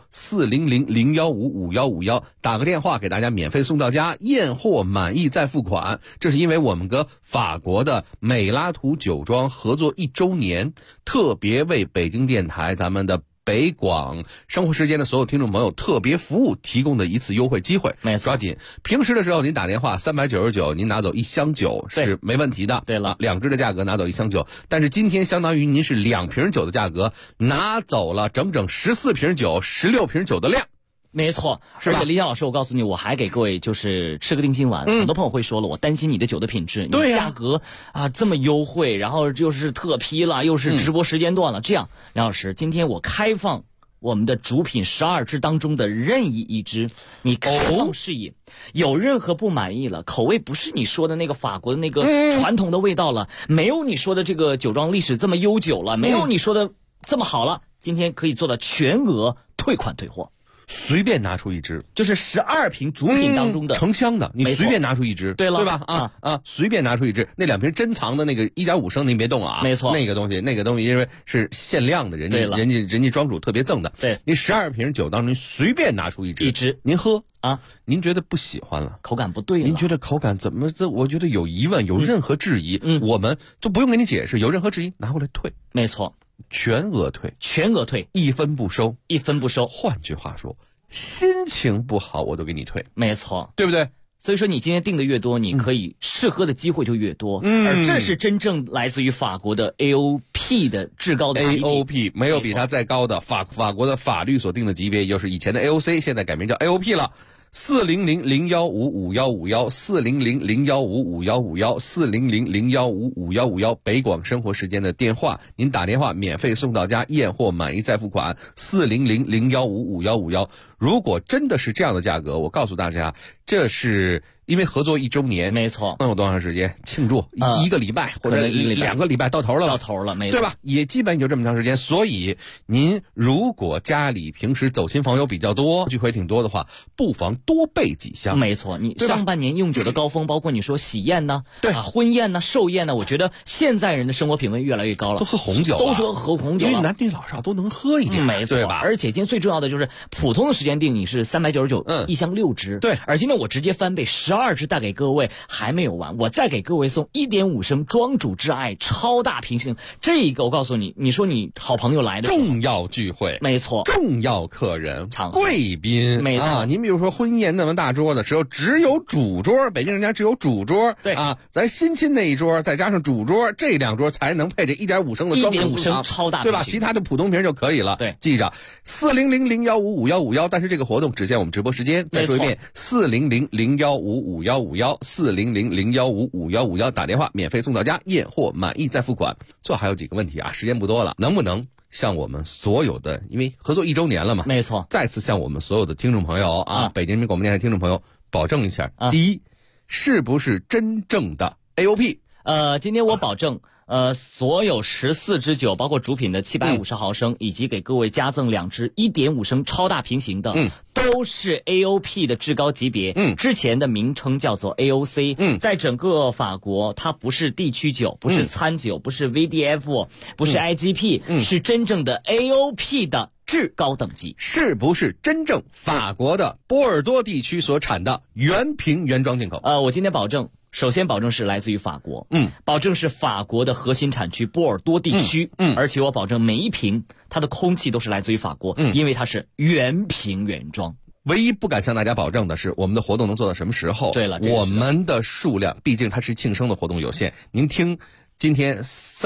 400015551，打个电话给大家免费送到家，验货满意再付款。这是因为我们跟法国的美拉图酒庄合作1周年，特别为北京电台咱们的北广生活时间的所有听众朋友特别服务提供的一次优惠机会，抓紧！平时的时候您打电话399，您拿走1箱酒是没问题的。 对了 ，2支的价格拿走1箱酒，但是今天相当于您是2瓶酒的价格拿走了整整14瓶酒，16瓶酒的量。 没错，而且李想老师，我告诉你，我还给各位就是吃个定心丸。很多朋友会说了，我担心你的酒的品质， 对呀，价格啊这么优惠，然后又是特批了，又是直播时间段了，这样，梁老师，今天我开放我们的主品12支当中的任意1支，你开放试饮，有任何不满意了，口味不是你说的那个法国的那个传统的味道了，没有你说的这个酒庄历史这么悠久了，没有你说的这么好了，今天可以做到全额退款退货。 随便拿出1支， 就是12瓶主品当中的成箱的，你随便拿出1支， 对了， 对吧？随便拿出1支，那2瓶珍藏的那个1.5升您别动啊， 没错， 那个东西因为是限量的，人家庄主特别赠的， 对， 你12瓶酒当中随便拿出1支，您喝啊，您觉得不喜欢了， 口感不对了， 您觉得口感怎么我觉得有疑问，有任何质疑，我们都不用给你解释，有任何质疑拿回来退， 没错。 全额退 ，1分不收。 换句话说，心情不好我都给你退， 没错， 对不对？ 所以说你今天订的越多，你可以试喝的机会就越多。而这是真正来自于法国的 AOP 的至高的级别 AOP， 没有比它再高的。法国的法律所定的级别，也就是以前的 AOC， 现在改名叫 AOP 了。400015551 400015551 400015551，北广生活时间的电话，您打电话免费送到家，验货满意再付款。400015551，如果真的是这样的价格，我告诉大家， 这是因为合作1周年， 没错， 能有多长时间庆祝？一个礼拜或者2个礼拜到头了吧？ 到头了，没错， 对吧？也基本就这么长时间。所以您如果家里平时走亲访友比较多，聚会挺多的话，不妨多备几箱。 没错，你上半年用酒的高峰，包括你说喜宴呢，对婚宴呢、寿宴呢，我觉得现在人的生活品味越来越高了， 都喝红酒， 都说喝红酒， 因为男女老少都能喝一点， 没错， 对吧？ 而且今天最重要的就是普通的时间定你是399，一箱6支， 对。 而今天我直接翻倍12支带给各位，还没有完，我再给各位送1.5升庄主之爱超大瓶型，这个我告诉你，你说你好朋友来的重要聚会， 没错， 重要客人、贵宾， 没错。 您比如说婚宴那么大桌的时候，只有主桌，北京人家只有主桌， 对啊，咱新亲那一桌再加上主桌，这2桌才能配这1.5升的庄主私藏， 超大， 对吧？其他的普通瓶就可以了。 对， 记着40001555151，但是这个活动只限我们直播时间。再说一遍，40001555151，400015551，打电话免费送到家，验货满意再付款。最后还有几个问题啊，时间不多了，能不能向我们所有的，因为合作1周年了嘛， 没错， 再次向我们所有的听众朋友啊，北京人民广播电台听众朋友保证一下，第一，是不是真正的 AOP？ 今天我保证。所有14支酒，包括主品的750毫升，以及给各位加赠2支1.5升超大瓶型的，都是 AOP 的至高级别。之前的名称叫做 AOC。在整个法国，它不是地区酒，不是餐酒，不是 VDF，不是 IGP，是真正的 AOP 的至高等级。 是不是真正法国的波尔多地区所产的原瓶原装进口？ 我今天保证。首先保证是来自于法国，保证是法国的核心产区波尔多地区，而且我保证每一瓶它的空气都是来自于法国，因为它是原瓶原装。 唯一不敢向大家保证的是，我们的活动能做到什么时候？ 对了， 我们的数量毕竟它是庆生的活动有限，您听。今天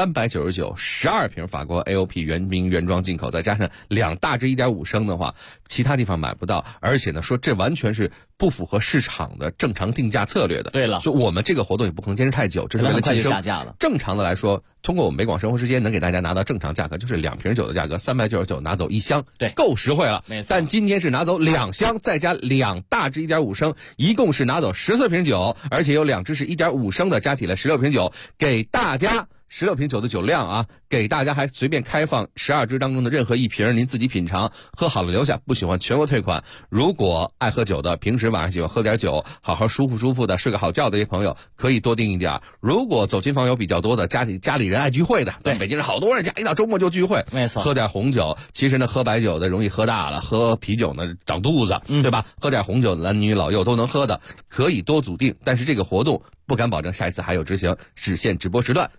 399 12瓶法国 AOP 原瓶原装进口，再加上2大支1.5升的话，其他地方买不到。而且呢，说这完全是不符合市场的正常定价策略的。 对了， 所以我们这个活动也不可能坚持太久，这是为了庆生。 下架了。 正常的来说，通过我们北广生活时间能给大家拿到正常价格，就是2瓶酒的价格，399拿走1箱， 对， 够实惠了。 没错。 但今天是拿走2箱，再加2大支1.5升，一共是拿走14瓶酒，而且有2支是1.5升的，加起来16瓶酒，给大家。16瓶酒的酒量啊，给大家还随便开放12支当中的任何一瓶，您自己品尝，喝好了留下，不喜欢全额退款。如果爱喝酒的，平时晚上喜欢喝点酒，好好舒服的睡个好觉的这些朋友，可以多订一点。如果走亲访友比较多的，家里人爱聚会的，对，北京人好多人家一到周末就聚会， 没错， 喝点红酒。其实呢，喝白酒的容易喝大了，喝啤酒呢长肚子，对吧？喝点红酒，男女老幼都能喝的，可以多组订。但是这个活动不敢保证下一次还有执行，只限直播时段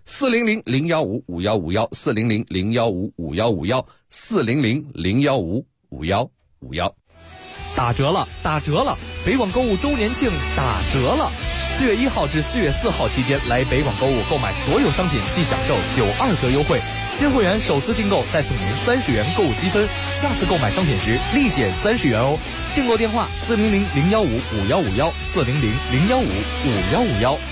，40001555151，400015151，400015151， 打折了，打折了！北广购物周年庆打折了！4月1号至4月4号期间来北广购物购买所有商品即享受92折优惠，新会员首次订购再送您30元购物积分，下次购买商品时立减30元哦。订购电话400015151，400015151。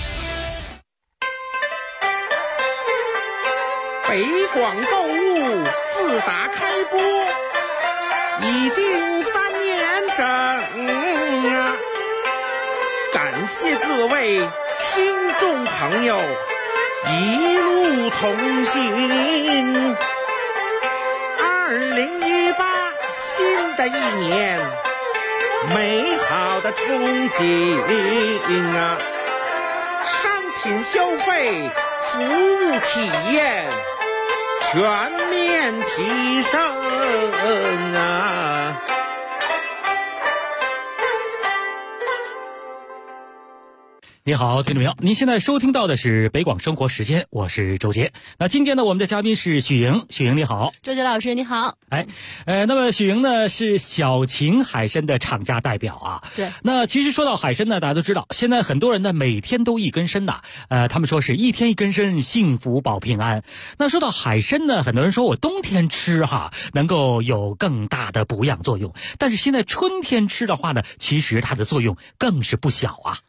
北广购物自打开播已经3年整啊！感谢各位听众朋友一路同行。2018新的一年，美好的憧憬啊！商品消费，服务体验全面提升啊！ 你好，听众朋友，您现在收听到的是北广生活时间，我是周杰。那今天呢，我们的嘉宾是许莹，许莹你好。 周杰老师你好。 那么许莹呢是小秦海参的厂家代表啊。 对。 那其实说到海参呢，大家都知道，现在很多人呢每天都一根参呐，他们说是一天一根参，幸福保平安。那说到海参呢，很多人说我冬天吃哈，能够有更大的补养作用，但是现在春天吃的话呢，其实它的作用更是不小啊。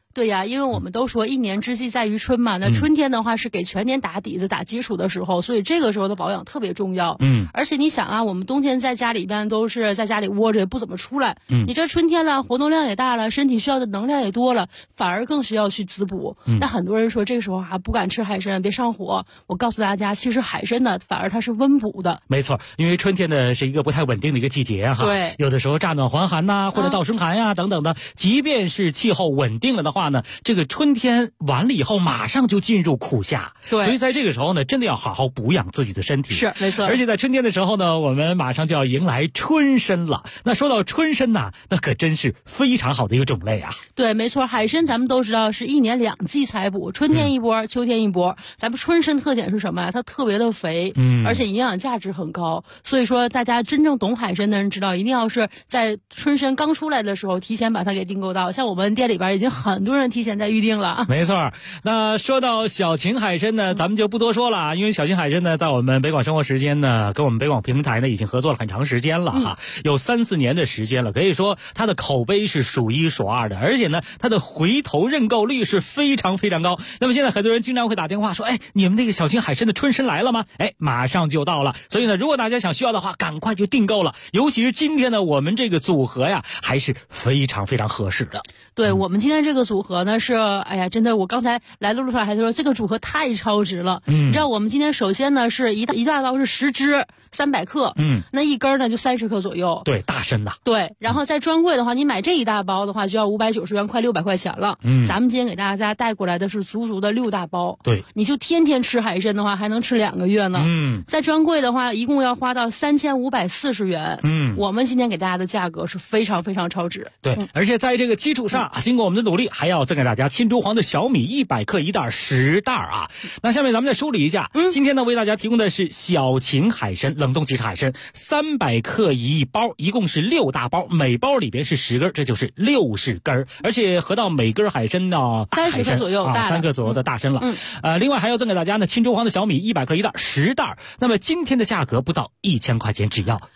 对呀，因为我们都说一年之计在于春嘛，那春天的话是给全年打底子、打基础的时候，所以这个时候的保养特别重要。而且你想啊，我们冬天在家里边都是在家里窝着，也不怎么出来。你这春天了，活动量也大了，身体需要的能量也多了，反而更需要去滋补。那很多人说这个时候还不敢吃海参，别上火。我告诉大家，其实海参呢，反而它是温补的。 没错，因为春天呢是一个不太稳定的一个季节哈。 对， 有的时候乍暖还寒呐，或者倒生寒呀等等的，即便是气候稳定了的话呢，这个春天完了以后，马上就进入苦夏。 对， 所以在这个时候呢，真的要好好补养自己的身体。 是，没错。 而且在春天的时候呢，我们马上就要迎来春参了。那说到春参呐，那可真是非常好的一个种类啊。 对，没错，海参咱们都知道是一年2季采补，春天一波，秋天一波。咱们春参特点是什么呀？它特别的肥，而且营养价值很高。所以说，大家真正懂海参的人知道，一定要是在春参刚出来的时候，提前把它给订购到。像我们店里边已经很多人提前在预定了。 没错。那说到小秦海参呢，咱们就不多说了，因为小秦海参呢，在我们北广生活时间呢，跟我们北广平台呢已经合作了很长时间了哈，有3-4年的时间了，可以说它的口碑是数1数2的，而且呢，它的回头认购率是非常非常高。那么现在很多人经常会打电话说，哎，你们那个小秦海参的春参来了吗？哎，马上就到了。所以呢，如果大家需要的话，赶快就订购了。尤其是今天呢，我们这个组合呀，还是非常非常合适的。 对，我们今天这个组合呢是，哎呀，真的，我刚才来的路上还说这个组合太超值了。你知道我们今天首先呢是一大包是10只，300克，那一根呢就30克左右。 对，大参呐。 对，然后在专柜的话，你买这一大包的话就要590元，快600块钱了。咱们今天给大家带过来的是足足的6大包。 对， 你就天天吃海参的话，还能吃2个月呢。在专柜的话，一共要花到3540元。我们今天给大家的价格是非常非常超值。 对，而且在这个基础上，经过我们的努力，还要赠给大家青州黄的小米100克1袋10袋啊。那下面咱们再梳理一下，今天呢为大家提供的是小秦海参冷冻即食海参300克一包，一共是6大包，每包里边是10根，这就是60根，而且合到每根海参呢 30克左右大 3克左右的大参了。另外还要赠给大家呢青州黄的小米100克1袋10袋，那么今天的价格不到1000块钱，只要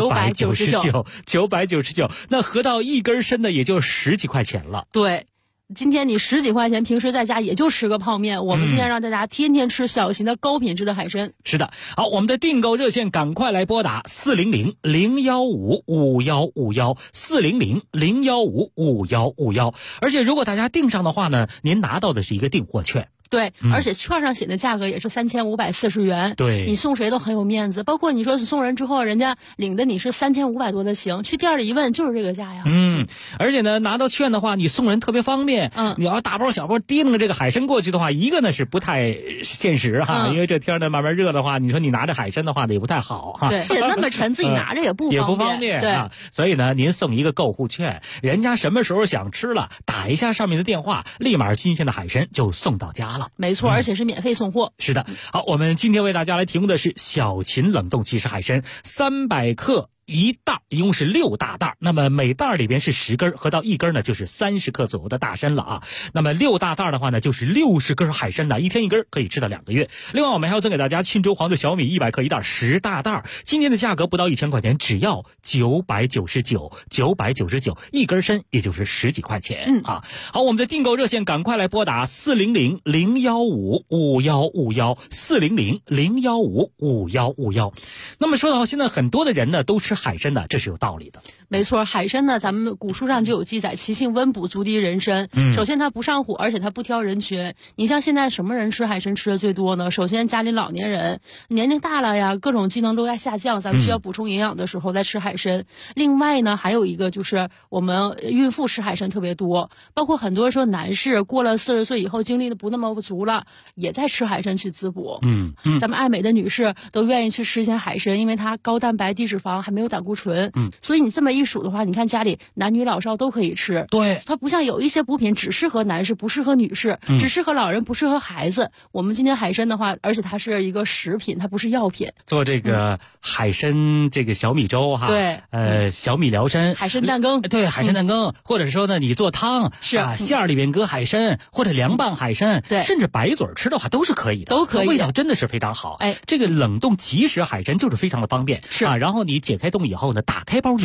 999，那合到一根参呢也就10几块钱了。 对。今天你10几块钱，平时在家也就吃个泡面。我们今天让大家天天吃小秦的高品质的海参。 是的，好，我们的订购热线赶快来拨打400-015-5151，400-015-5151。而且如果大家订上的话呢，您拿到的是一个订货券。 对，而且券上写的价格也是3540元。 对， 你送谁都很有面子，包括你说是送人之后，人家领的你是3500多的行，去店里一问就是这个价呀。 而且呢，拿到券的话，你送人特别方便。你要大包小包提着这个海参过去的话，一个呢是不太现实哈，因为这天呢慢慢热的话，你说你拿着海参的话呢也不太好哈。 对，那么沉，自己拿着也不方便。 对啊，所以呢，您送一个购物券，人家什么时候想吃了，打一下上面的电话，立马新鲜的海参就送到家了。 没错，而且是免费送货。 是的，好，我们今天为大家来提供的是小秦冷冻即食海参300克一袋，一共是6大袋，那么每袋里边是10根，合到一根呢就是30克左右的大参了啊。那么6大袋的话呢，就是60根海参的，一天一根，可以吃到2个月。另外我们还要赠给大家青州黄的小米100克一袋10大袋，今天的价格不到1000块钱，只要999，一根参也就是10几块钱啊。好，我们的订购热线赶快来拨打400-015-5151，400-015-5151。那么说到现在很多的人呢都吃海参的，这是有道理的。 没错，海参呢，咱们古书上就有记载，其性温补，足敌人参。首先它不上火，而且它不挑人群。你像现在什么人吃海参吃的最多呢？首先家里老年人，年龄大了呀，各种机能都在下降，咱们需要补充营养的时候再吃海参。另外呢，还有一个就是我们孕妇吃海参特别多，包括很多说男士过了40岁以后精力的不那么足了，也在吃海参去滋补。咱们爱美的女士都愿意去吃一些海参，因为它高蛋白低脂肪，还没有胆固醇。所以你这么一数的话，你看家里男女老少都可以吃。 对， 它不像有一些补品只适合男士不适合女士，只适合老人不适合孩子。我们今天海参的话，而且它是一个食品，它不是药品。 做这个海参这个小米粥哈， 对， 小米辽参， 海参蛋羹， 对，海参蛋羹，或者是说呢你做汤是馅儿里边搁海参，或者凉拌海参， 对， 甚至白嘴吃的话都是可以的， 都可以， 味道真的是非常好。这个冷冻即食海参就是非常的方便， 是然后你解开冻以后呢，打开包就可以随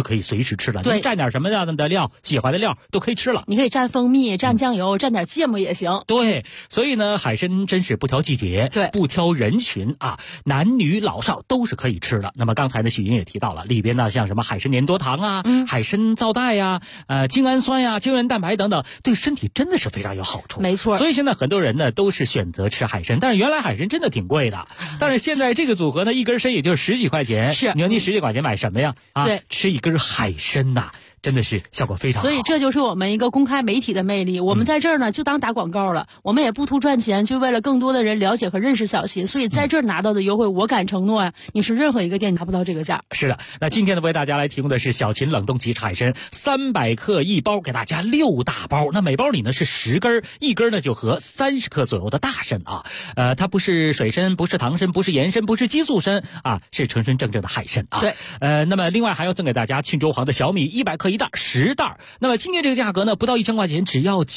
时吃了。 对， 你蘸点什么样的料，喜欢的料都可以吃了。 你可以蘸蜂蜜、蘸酱油、蘸点芥末也行。 对，所以呢，海参真是不挑季节， 对， 不挑人群啊，男女老少都是可以吃的。那么刚才呢，许莹也提到了，里边呢像什么海参粘多糖啊、海参皂带呀、精氨酸呀、胶原蛋白等等，对身体真的是非常有好处。 没错。 所以现在很多人呢都是选择吃海参，但是原来海参真的挺贵的，但是现在这个组合呢，一根参也就10几块钱。 是， 你说你10几块钱买什么呀？啊， 对， 吃一根海参呐。真的是效果非常好， 所以这就是我们一个公开媒体的魅力。我们在这儿呢就当打广告了，我们也不图赚钱，就为了更多的人了解和认识小秦。所以在这儿拿到的优惠，我敢承诺呀，你是任何一个店拿不到这个价。 是的，那今天呢为大家来提供的是小秦冷冻即食海参300克一包，给大家6大包。那每包里呢是10根，一根呢就合30克左右的大参啊。它不是水参，不是糖参，不是盐参，不是激素参啊，是纯纯正正的海参啊。 对。 那么另外还要赠给大家庆州行的小米100克一袋10袋。那么今天这个价格呢，不到1000块钱，只要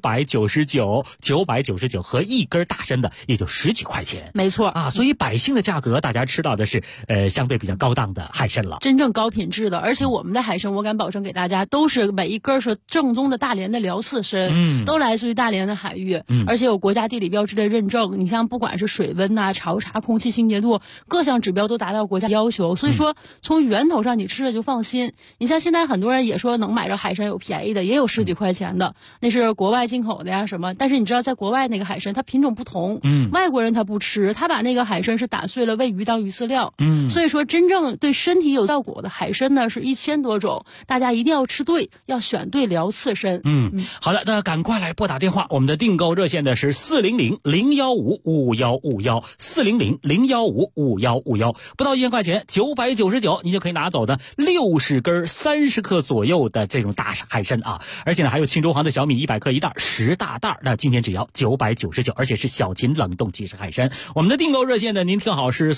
999和一根大参的也就10几块钱。 没错啊，所以百姓的价格大家吃到的是相对比较高档的海参了， 真正高品质的。而且我们的海参，我敢保证给大家都是每一根是正宗的大连的辽刺参，都来自于大连的海域，而且有国家地理标志的认证。你像不管是水温啊、潮茶、空气清洁度，各项指标都达到国家要求。所以说从源头上你吃了就放心。你像现在很多人也说能买着海参，有便宜的，也有10几块钱的，那是国外进口的呀什么。但是你知道在国外那个海参它品种不同，外国人他不吃，他把那个海参是打碎了喂鱼当鱼饲料，所以说真正对身体有效果的海参呢是1000多种，大家一定要吃对，要选对辽刺参。 好的，那赶快来拨打电话，我们的订购热线呢是400-015-5151，400-015-5151，不到1000块钱，999你就可以拿走的60根30克左右的这种大海参啊，而且呢还有庆州行的小米100克一袋10大袋，那今天只要999，而且是小秦冷冻即食海参。我们的订购热线呢，您听好是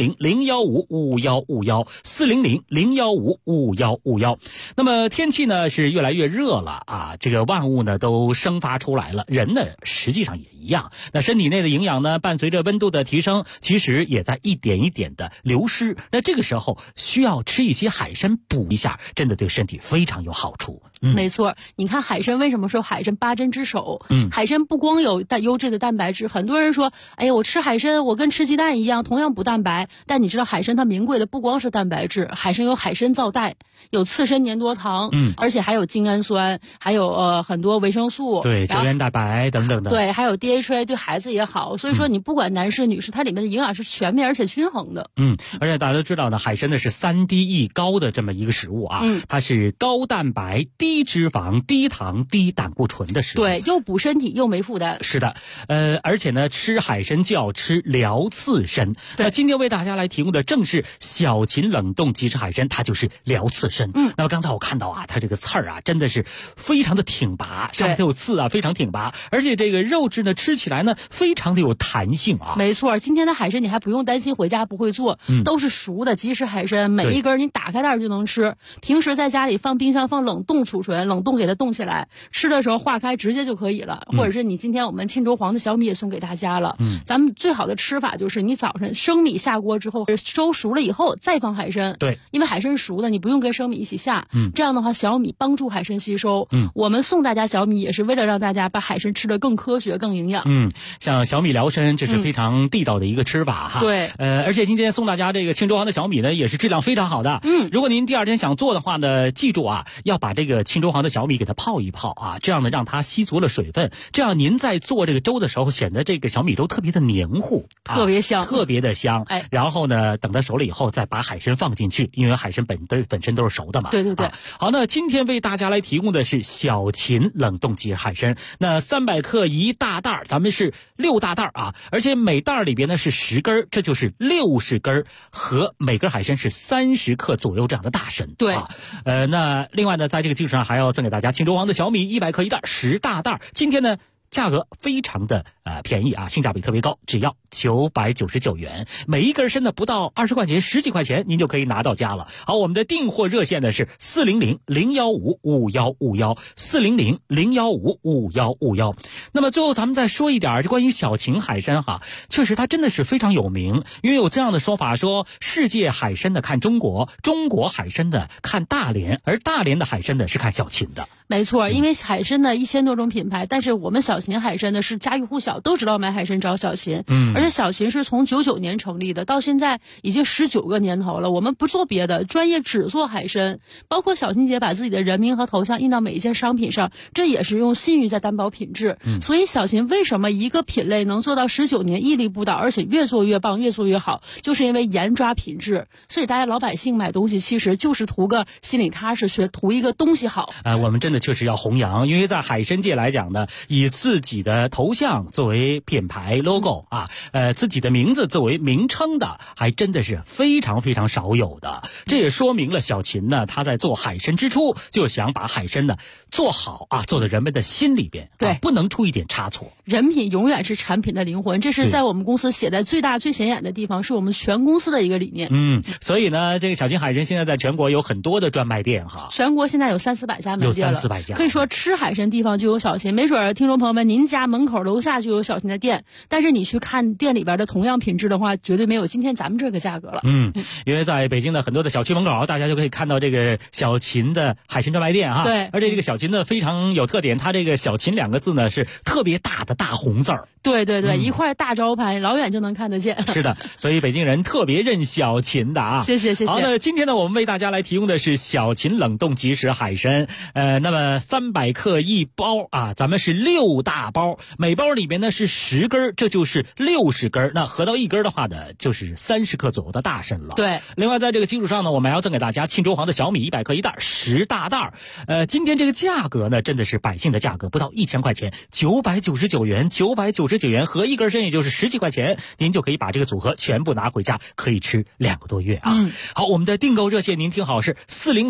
400-015-5151，400-015-5151。那么天气呢是越来越热了啊，这个万物呢都生发出来了，人呢实际上也一样。那身体内的营养呢，伴随着温度的提升，其实也在一点一点的流失。那这个时候需要吃一些海参补一下，真的对身体非常有好处。 没错，你看海参为什么说海参8珍之首？海参不光有优质的蛋白质，很多人说，哎呀，我吃海参，我跟吃鸡蛋一样，同样补蛋白。但你知道海参它名贵的不光是蛋白质，海参有海参皂带，有刺参粘多糖，而且还有精氨酸，还有很多维生素， 对，胶原蛋白等等的， 对，还有 DHA， 对孩子也好。所以说你不管男士女士，它里面的营养是全面而且均衡的。 而且大家都知道呢，海参呢是3D 高的这么一个食物啊，它是高蛋白、低脂肪、低糖、低胆固醇的食物， 对，又补身体又没负担。 是的，而且呢，吃海参就要吃辽刺参。那今天为大家来提供的正是小秦冷冻即食海参，它就是辽刺参。那么刚才我看到啊，它这个刺儿啊，真的是非常的挺拔，上面有刺啊，非常挺拔，而且这个肉质呢，吃起来呢，非常的有弹性啊。 没错，今天的海参你还不用担心回家不会做，都是熟的即食海参，每一根你打开袋就能吃。平时在家里放冰箱放冷冻储存，冷冻给它冻起来，吃的时候化开直接就可以了。或者是你今天我们庆州黄的小米也送给大家了。咱们最好的吃法就是你早上生米下锅之后收熟了以后再放海参。 对， 因为海参熟的，你不用跟生米一起下。这样的话小米帮助海参吸收。我们送大家小米也是为了让大家把海参吃得更科学、更营养。 像小米辽参，这是非常地道的一个吃法哈。 对， 而且今天送大家这个庆州行的小米呢，也是质量非常好的。如果您第二天想做的话呢，记住啊，要把这个庆州行的小米给它泡一泡啊，这样呢让它吸足了水分，这样您在做这个粥的时候，显得这个小米粥特别的黏糊， 特别香， 特别的香。然后呢，等它熟了以后，再把海参放进去，因为海参本身都是熟的嘛。 对对对。 好，那今天为大家来提供的是小秦冷冻即食海参，那300克一大袋，咱们是6大袋啊，而且每袋里边呢是10根，这就是60根，和每根海参是30克左右这样的大参。 对， 那另外呢，在这个基础上还要赠给大家庆州行的小米100克一袋10大袋。今天呢价格非常的便宜啊，性价比特别高，只要999元，每一根参呢不到20块钱，10几块钱您就可以拿到家了。好，我们的订货热线呢是400-015-5151，400-015-5151。那么最后咱们再说一点就关于小秦海参哈，确实它真的是非常有名，因为有这样的说法说，世界海参的看中国，中国海参的看大连，而大连的海参的是看小秦的。 没错，因为海参呢1000多种品牌，但是我们小秦海参呢是家喻户晓，都知道买海参找小秦。而且小秦是从99年成立的，到现在已经19个年头了。我们不做别的，专业只做海参，包括小秦姐把自己的人名和头像印到每一件商品上，这也是用信誉在担保品质。所以小秦为什么一个品类能做到19年屹立不倒，而且越做越棒，越做越好，就是因为严抓品质。所以大家老百姓买东西其实就是图个心里踏实，图一个东西好。 我们真的确实要弘扬，因为在海参界来讲呢，以自己的头像作为品牌 logo 自己的名字作为名称的，还真的是非常非常少有的。这也说明了小秦呢，他在做海参之初就想把海参呢做好做到人们的心里边， 对， 不能出一点差错。 人品永远是产品的灵魂，这是在我们公司写在最大最显眼的地方，是我们全公司的一个理念。 所以呢，这个小秦海参现在在全国有很多的专卖店哈， 全国现在有300-400家门店了， 有300-400家。 可以说吃海参地方就有小秦，没准听众朋友们您家门口楼下就有小秦的店，但是你去看店里边的同样品质的话，绝对没有今天咱们这个价格了。 因为在北京的很多的小区门口，大家就可以看到这个小秦的海参专卖店对， 而且这个小秦呢非常有特点，它这个小秦2个字呢是特别大的大红字儿。 对，一块大招牌，老远就能看得见。 是的，所以北京人特别认小秦的啊。 谢谢。 好，那今天呢，我们为大家来提供的是小秦冷冻即食海参，那么300克一包咱们是6大包，每包里面呢是10根，这就是60根，那合到一根的话呢，就是30克左右的大参了。 对， 另外在这个基础上呢，我们还要赠给大家庆州黄的小米100克一袋，10大袋。今天这个价格呢，真的是百姓的价格，不到1000块钱，999元，999元，合一根参也就是10几块钱，您就可以把这个组合全部拿回家，可以吃2个多月啊。好，我们的订购热线您听好是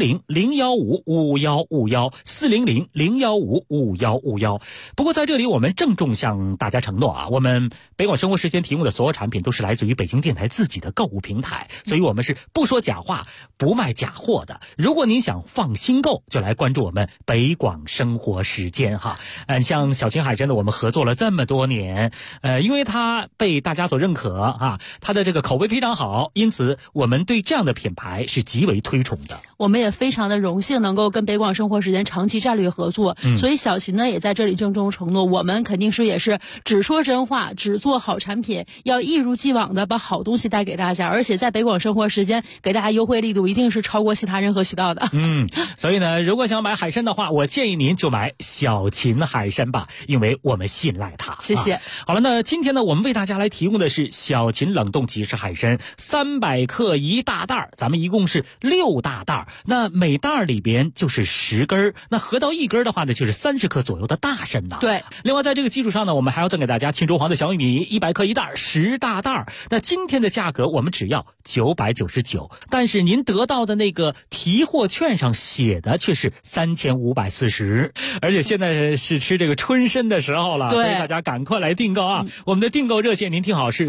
400-015-5151，400-015-5151。不过在这里我们郑重向大家承诺我们北广生活时间提供的所有产品都是来自于北京电台自己的购物平台，所以我们是不说假话，不卖假货的。如果您想放心购，就来关注我们北广生活时间哈。像小秦海参的我们合作了这么多年，因为它被大家所认可它的这个口碑非常好，因此我们对这样的品牌是极为推崇的。 我们也非常的荣幸能够跟北广生活时间长期战略合作，所以小秦呢也在这里郑重承诺，我们肯定是也是只说真话，只做好产品，要一如既往的把好东西带给大家，而且在北广生活时间给大家优惠力度一定是超过其他任何渠道的。 所以呢，如果想买海参的话，我建议您就买小秦海参吧，因为我们信赖它。 谢谢。 好了，那今天呢，我们为大家来提供的是小秦冷冻即食海参，300克一大袋，咱们一共是6大袋，那每袋里边就是10根，那合到一根的话呢，就是30克左右的大参呐。 对。 另外在这个基础上呢，我们还要赠给大家庆州黄的小米100克一袋，10大袋。那今天的价格我们只要999，但是您得到的那个提货券上写的却是3540，而且现在是吃这个春参的时候了，所以大家赶快来订购我们的订购热线您听好是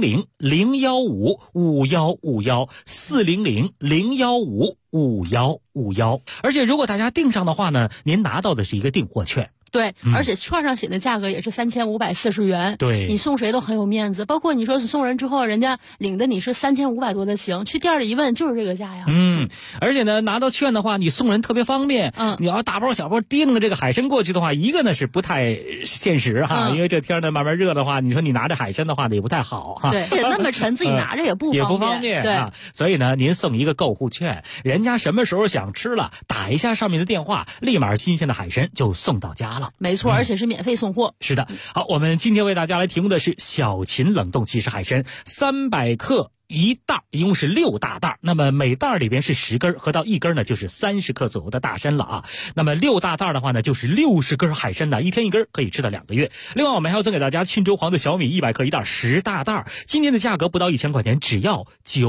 400-015-5151，400-015-5151。而且如果大家订上的话呢，您拿到的是一个订货券。 对，而且券上写的价格也是3540元。 对， 你送谁都很有面子，包括你说是送人之后，人家领的你是3500多的情，去店里一问就是这个价呀。 而且呢，拿到券的话，你送人特别方便。你要大包小包提着这个海参过去的话，一个呢是不太现实因为这天呢慢慢热的话，你说你拿着海参的话呢也不太好对，那么沉，自己拿着也不方便。 对所以呢，您送一个购物券，人家什么时候想吃了，打一下上面的电话，立马新鲜的海参就送到家了。 没错，而且是免费送货。 是的。好，我们今天为大家来提供的是小秦冷冻即食海参，300克一袋一共是6大袋，那么每袋里边是10根，合到1根呢就是30克左右的大参了啊。那么6大袋的话呢，就是60根海参呢，1天1根，可以吃到2个月。另外我们还要赠给大家沁州黄的小米100克一袋10大袋，今天的价格不到1000块钱，只要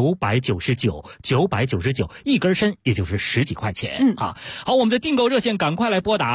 999，999一根参也就是10几块钱啊。好，我们的订购热线赶快来拨打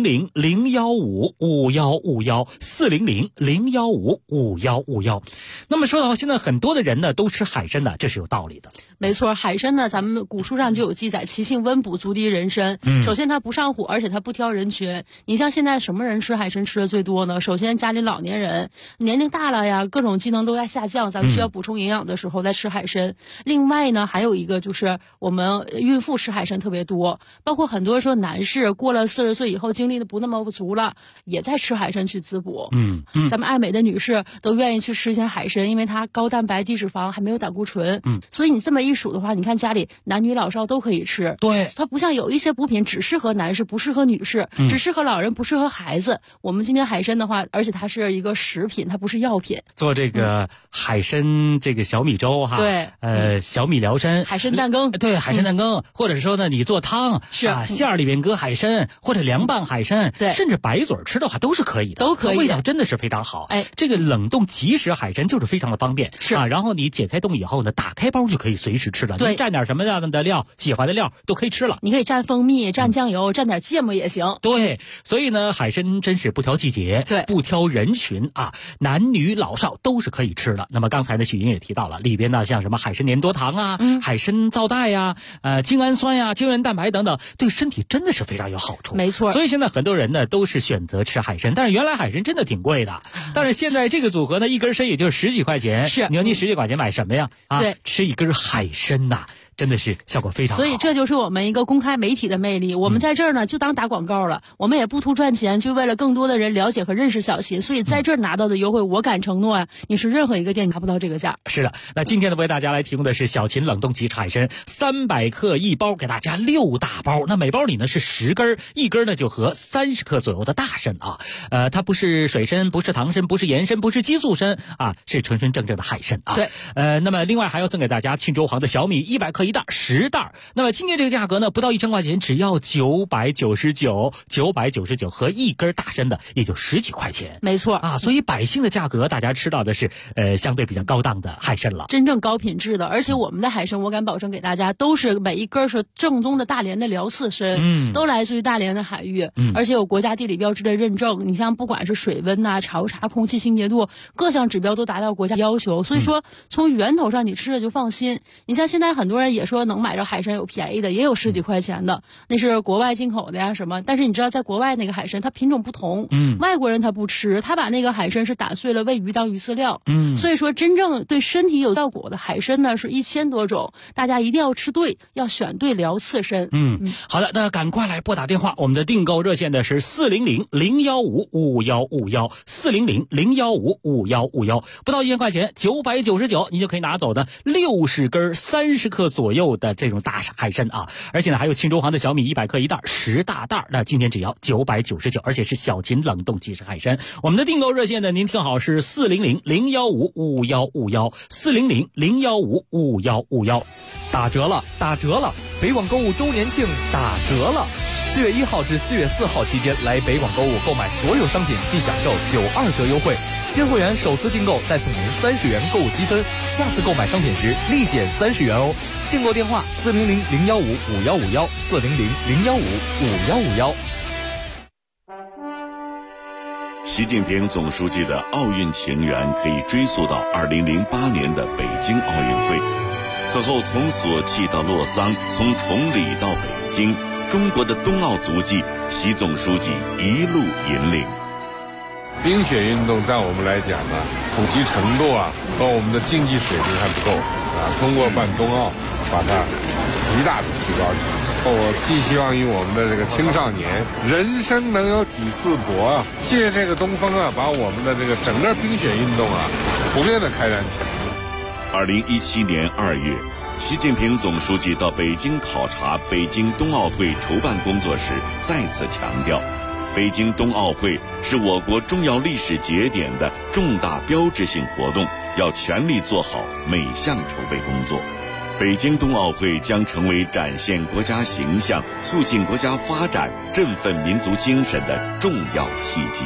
400-015-5151，400-015-5151。那么说到现在很多的人呢都吃海参呢，这是有道理的。 没错，海参呢，咱们古书上就有记载，其性温补，足敌人参。首先它不上火，而且它不挑人群。你像现在什么人吃海参吃的最多呢？首先家里老年人，年龄大了呀，各种机能都在下降，咱们需要补充营养的时候再吃海参。另外呢，还有一个就是我们孕妇吃海参特别多，包括很多说男士过了40岁以后精力的不那么足了，也在吃海参去滋补。咱们爱美的女士都愿意去吃一些海参，因为它高蛋白低脂肪，还没有胆固醇。所以你这么一数的话，你看家里男女老少都可以吃。 对， 它不像有一些补品只适合男士不适合女士，只适合老人不适合孩子。我们今天海参的话，而且它是一个食品，它不是药品。 做这个海参这个小米粥哈， 对， 小米辽参， 海参蛋羹， 对，海参蛋羹，或者说呢你做汤是馅儿里边搁海参，或者凉拌海参， 对， 甚至白嘴吃的话都是可以的， 都可以， 味道真的是非常好。这个冷冻即食海参就是非常的方便， 是然后你解开冻以后呢，打开包就可以随时吃了， 对， 你蘸点什么样的料，喜欢的料都可以吃了。 你可以蘸蜂蜜，蘸酱油，蘸点芥末也行。 对，所以呢，海参真是不挑季节， 对， 不挑人群啊，男女老少都是可以吃的。那么刚才呢，许莹也提到了，里边呢像什么海参粘多糖啊，海参皂带呀，精氨酸呀，胶原蛋白等等，对身体真的是非常有好处。 没错。 所以现在很多人呢都是选择吃海参，但是原来海参真的挺贵的，但是现在这个组合呢，一根参也就10几块钱。 是， 你说你10几块钱买什么呀？ 对， 吃一根海参呐。真的是效果非常好， 所以这就是我们一个公开媒体的魅力。我们在这儿呢就当打广告了，我们也不图赚钱，就为了更多的人了解和认识小新。所以在这儿拿到的优惠，我敢承诺啊，你是任何一个店拿不到这个价。 是的，那今天呢为大家来提供的是小秦冷冻即食海参300克一包，给大家6大包。那每包里呢是10根，一根呢就合30克左右的大参啊。它不是水参，不是糖参，不是盐参，不是激素参啊，是纯纯正正的海参啊。 对。 那么另外还要赠给大家沁州黄的小米100克一袋10袋。那么今天这个价格呢，不到1000块钱，只要999，999和一根大参的也就10几块钱。 没错啊，所以百姓的价格，大家吃到的是相对比较高档的海参了， 真正高品质的。而且我们的海参，我敢保证给大家，都是每一根是正宗的大连的辽刺参，都来自于大连的海域，而且有国家地理标志的认证。你像不管是水温呐、潮茶、空气清洁度，各项指标都达到国家要求。所以说，从源头上你吃了就放心。你像现在很多人也说能买着海参有便宜的，也有10几块钱的，那是国外进口的呀什么。但是你知道，在国外那个海参它品种不同，外国人他不吃，他把那个海参是打碎了喂鱼当鱼饲料，所以说真正对身体有效果的海参呢是1000多种，大家一定要吃对，要选对辽刺参。 好的，那赶快来拨打电话，我们的订购热线呢是400-015-5151，400-015-5151，不到1000块钱，999你就可以拿走的60根30克左右的这种大海参啊，而且呢还有沁州黄的小米100克一袋10大袋，那今天只要999，而且是小秦冷冻即食海参。我们的订购热线呢，您听好是400-015-5151，400-015-5151， 打折了，打折了！北广购物周年庆打折了！4月1号至4月4号期间来北广购物购买所有商品即享受92折优惠，新会员首次订购再送您30元购物积分，下次购买商品时立减30元哦。订购电话400-015-5151，400-015-5151。 习近平总书记的奥运情缘可以追溯到2008年的北京奥运会。此后从索契到洛桑，从崇礼到北京，中国的冬奥足迹，习总书记一路引领。 冰雪运动在我们来讲呢，普及程度和我们的竞技水平还不够通过办冬奥，把它极大的提高起来。我寄希望于我们的这个青少年，人生能有几次搏借这个东风把我们的这个整个冰雪运动普遍的开展起来。 2017年2月，习近平总书记到北京考察北京冬奥会筹办工作时，再次强调，北京冬奥会是我国重要历史节点的重大标志性活动， 要全力做好每项筹备工作。北京冬奥会将成为展现国家形象、促进国家发展、振奋民族精神的重要契机。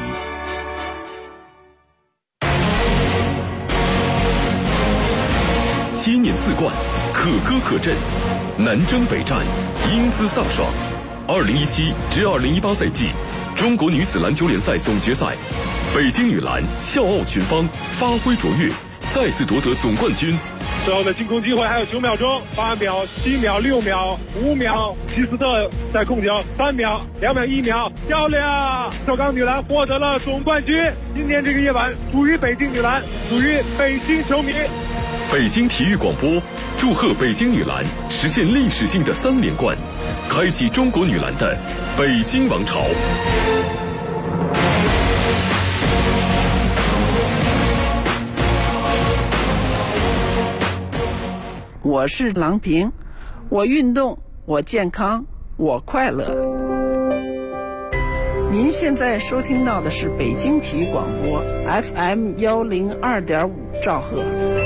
7年4冠，可歌可阵，南征北战，英姿飒爽。2017至2018赛季中国女子篮球联赛总决赛，北京女篮笑傲群芳，发挥卓越，再次夺得总冠军。 最后的进攻机会还有9秒钟，8秒、7秒、6秒、5秒，齐斯特在控球，3秒、2秒、1秒，漂亮！首钢女篮获得了总冠军。今天这个夜晚属于北京女篮，属于北京球迷。 北京体育广播祝贺北京女篮实现历史性的3连冠，开启中国女篮的北京王朝。 我是郎平，我运动，我健康，我快乐。您现在收听到的是北京体育广播 FM 102.5兆赫。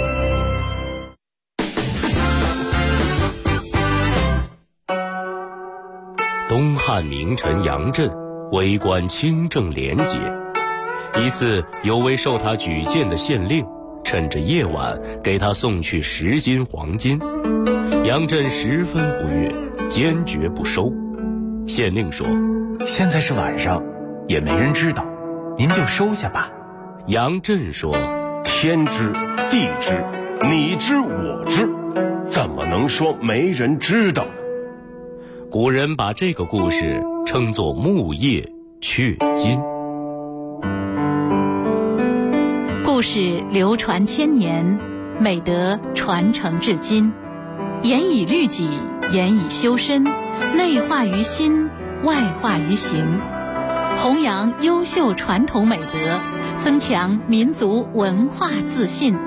东汉名臣杨震为官清正廉洁，一次有位受他举荐的县令趁着夜晚给他送去10斤黄金，杨震十分不悦，坚决不收。县令说：“ 现在是晚上，也没人知道，您就收下吧。” 杨震说：“ 天知地知，你知我知，怎么能说没人知道呢？” 古人把这个故事称作木叶雀金。 故事流传千年，美德传承至今。严以律己，严以修身，内化于心，外化于行，弘扬优秀传统美德，增强民族文化自信。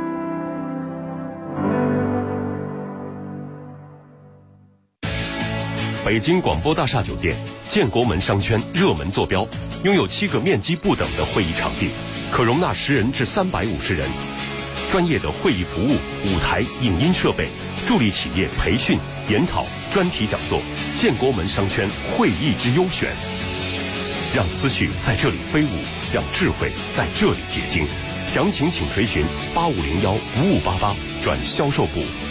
北京广播大厦酒店建国门商圈热门坐标，拥有7个面积不等的会议场地，可容纳10人至350人，专业的会议服务、舞台、影音设备，助力企业培训、研讨、专题讲座。建国门商圈会议之优选，让思绪在这里飞舞，让智慧在这里结晶。详情请垂询85015588转销售部。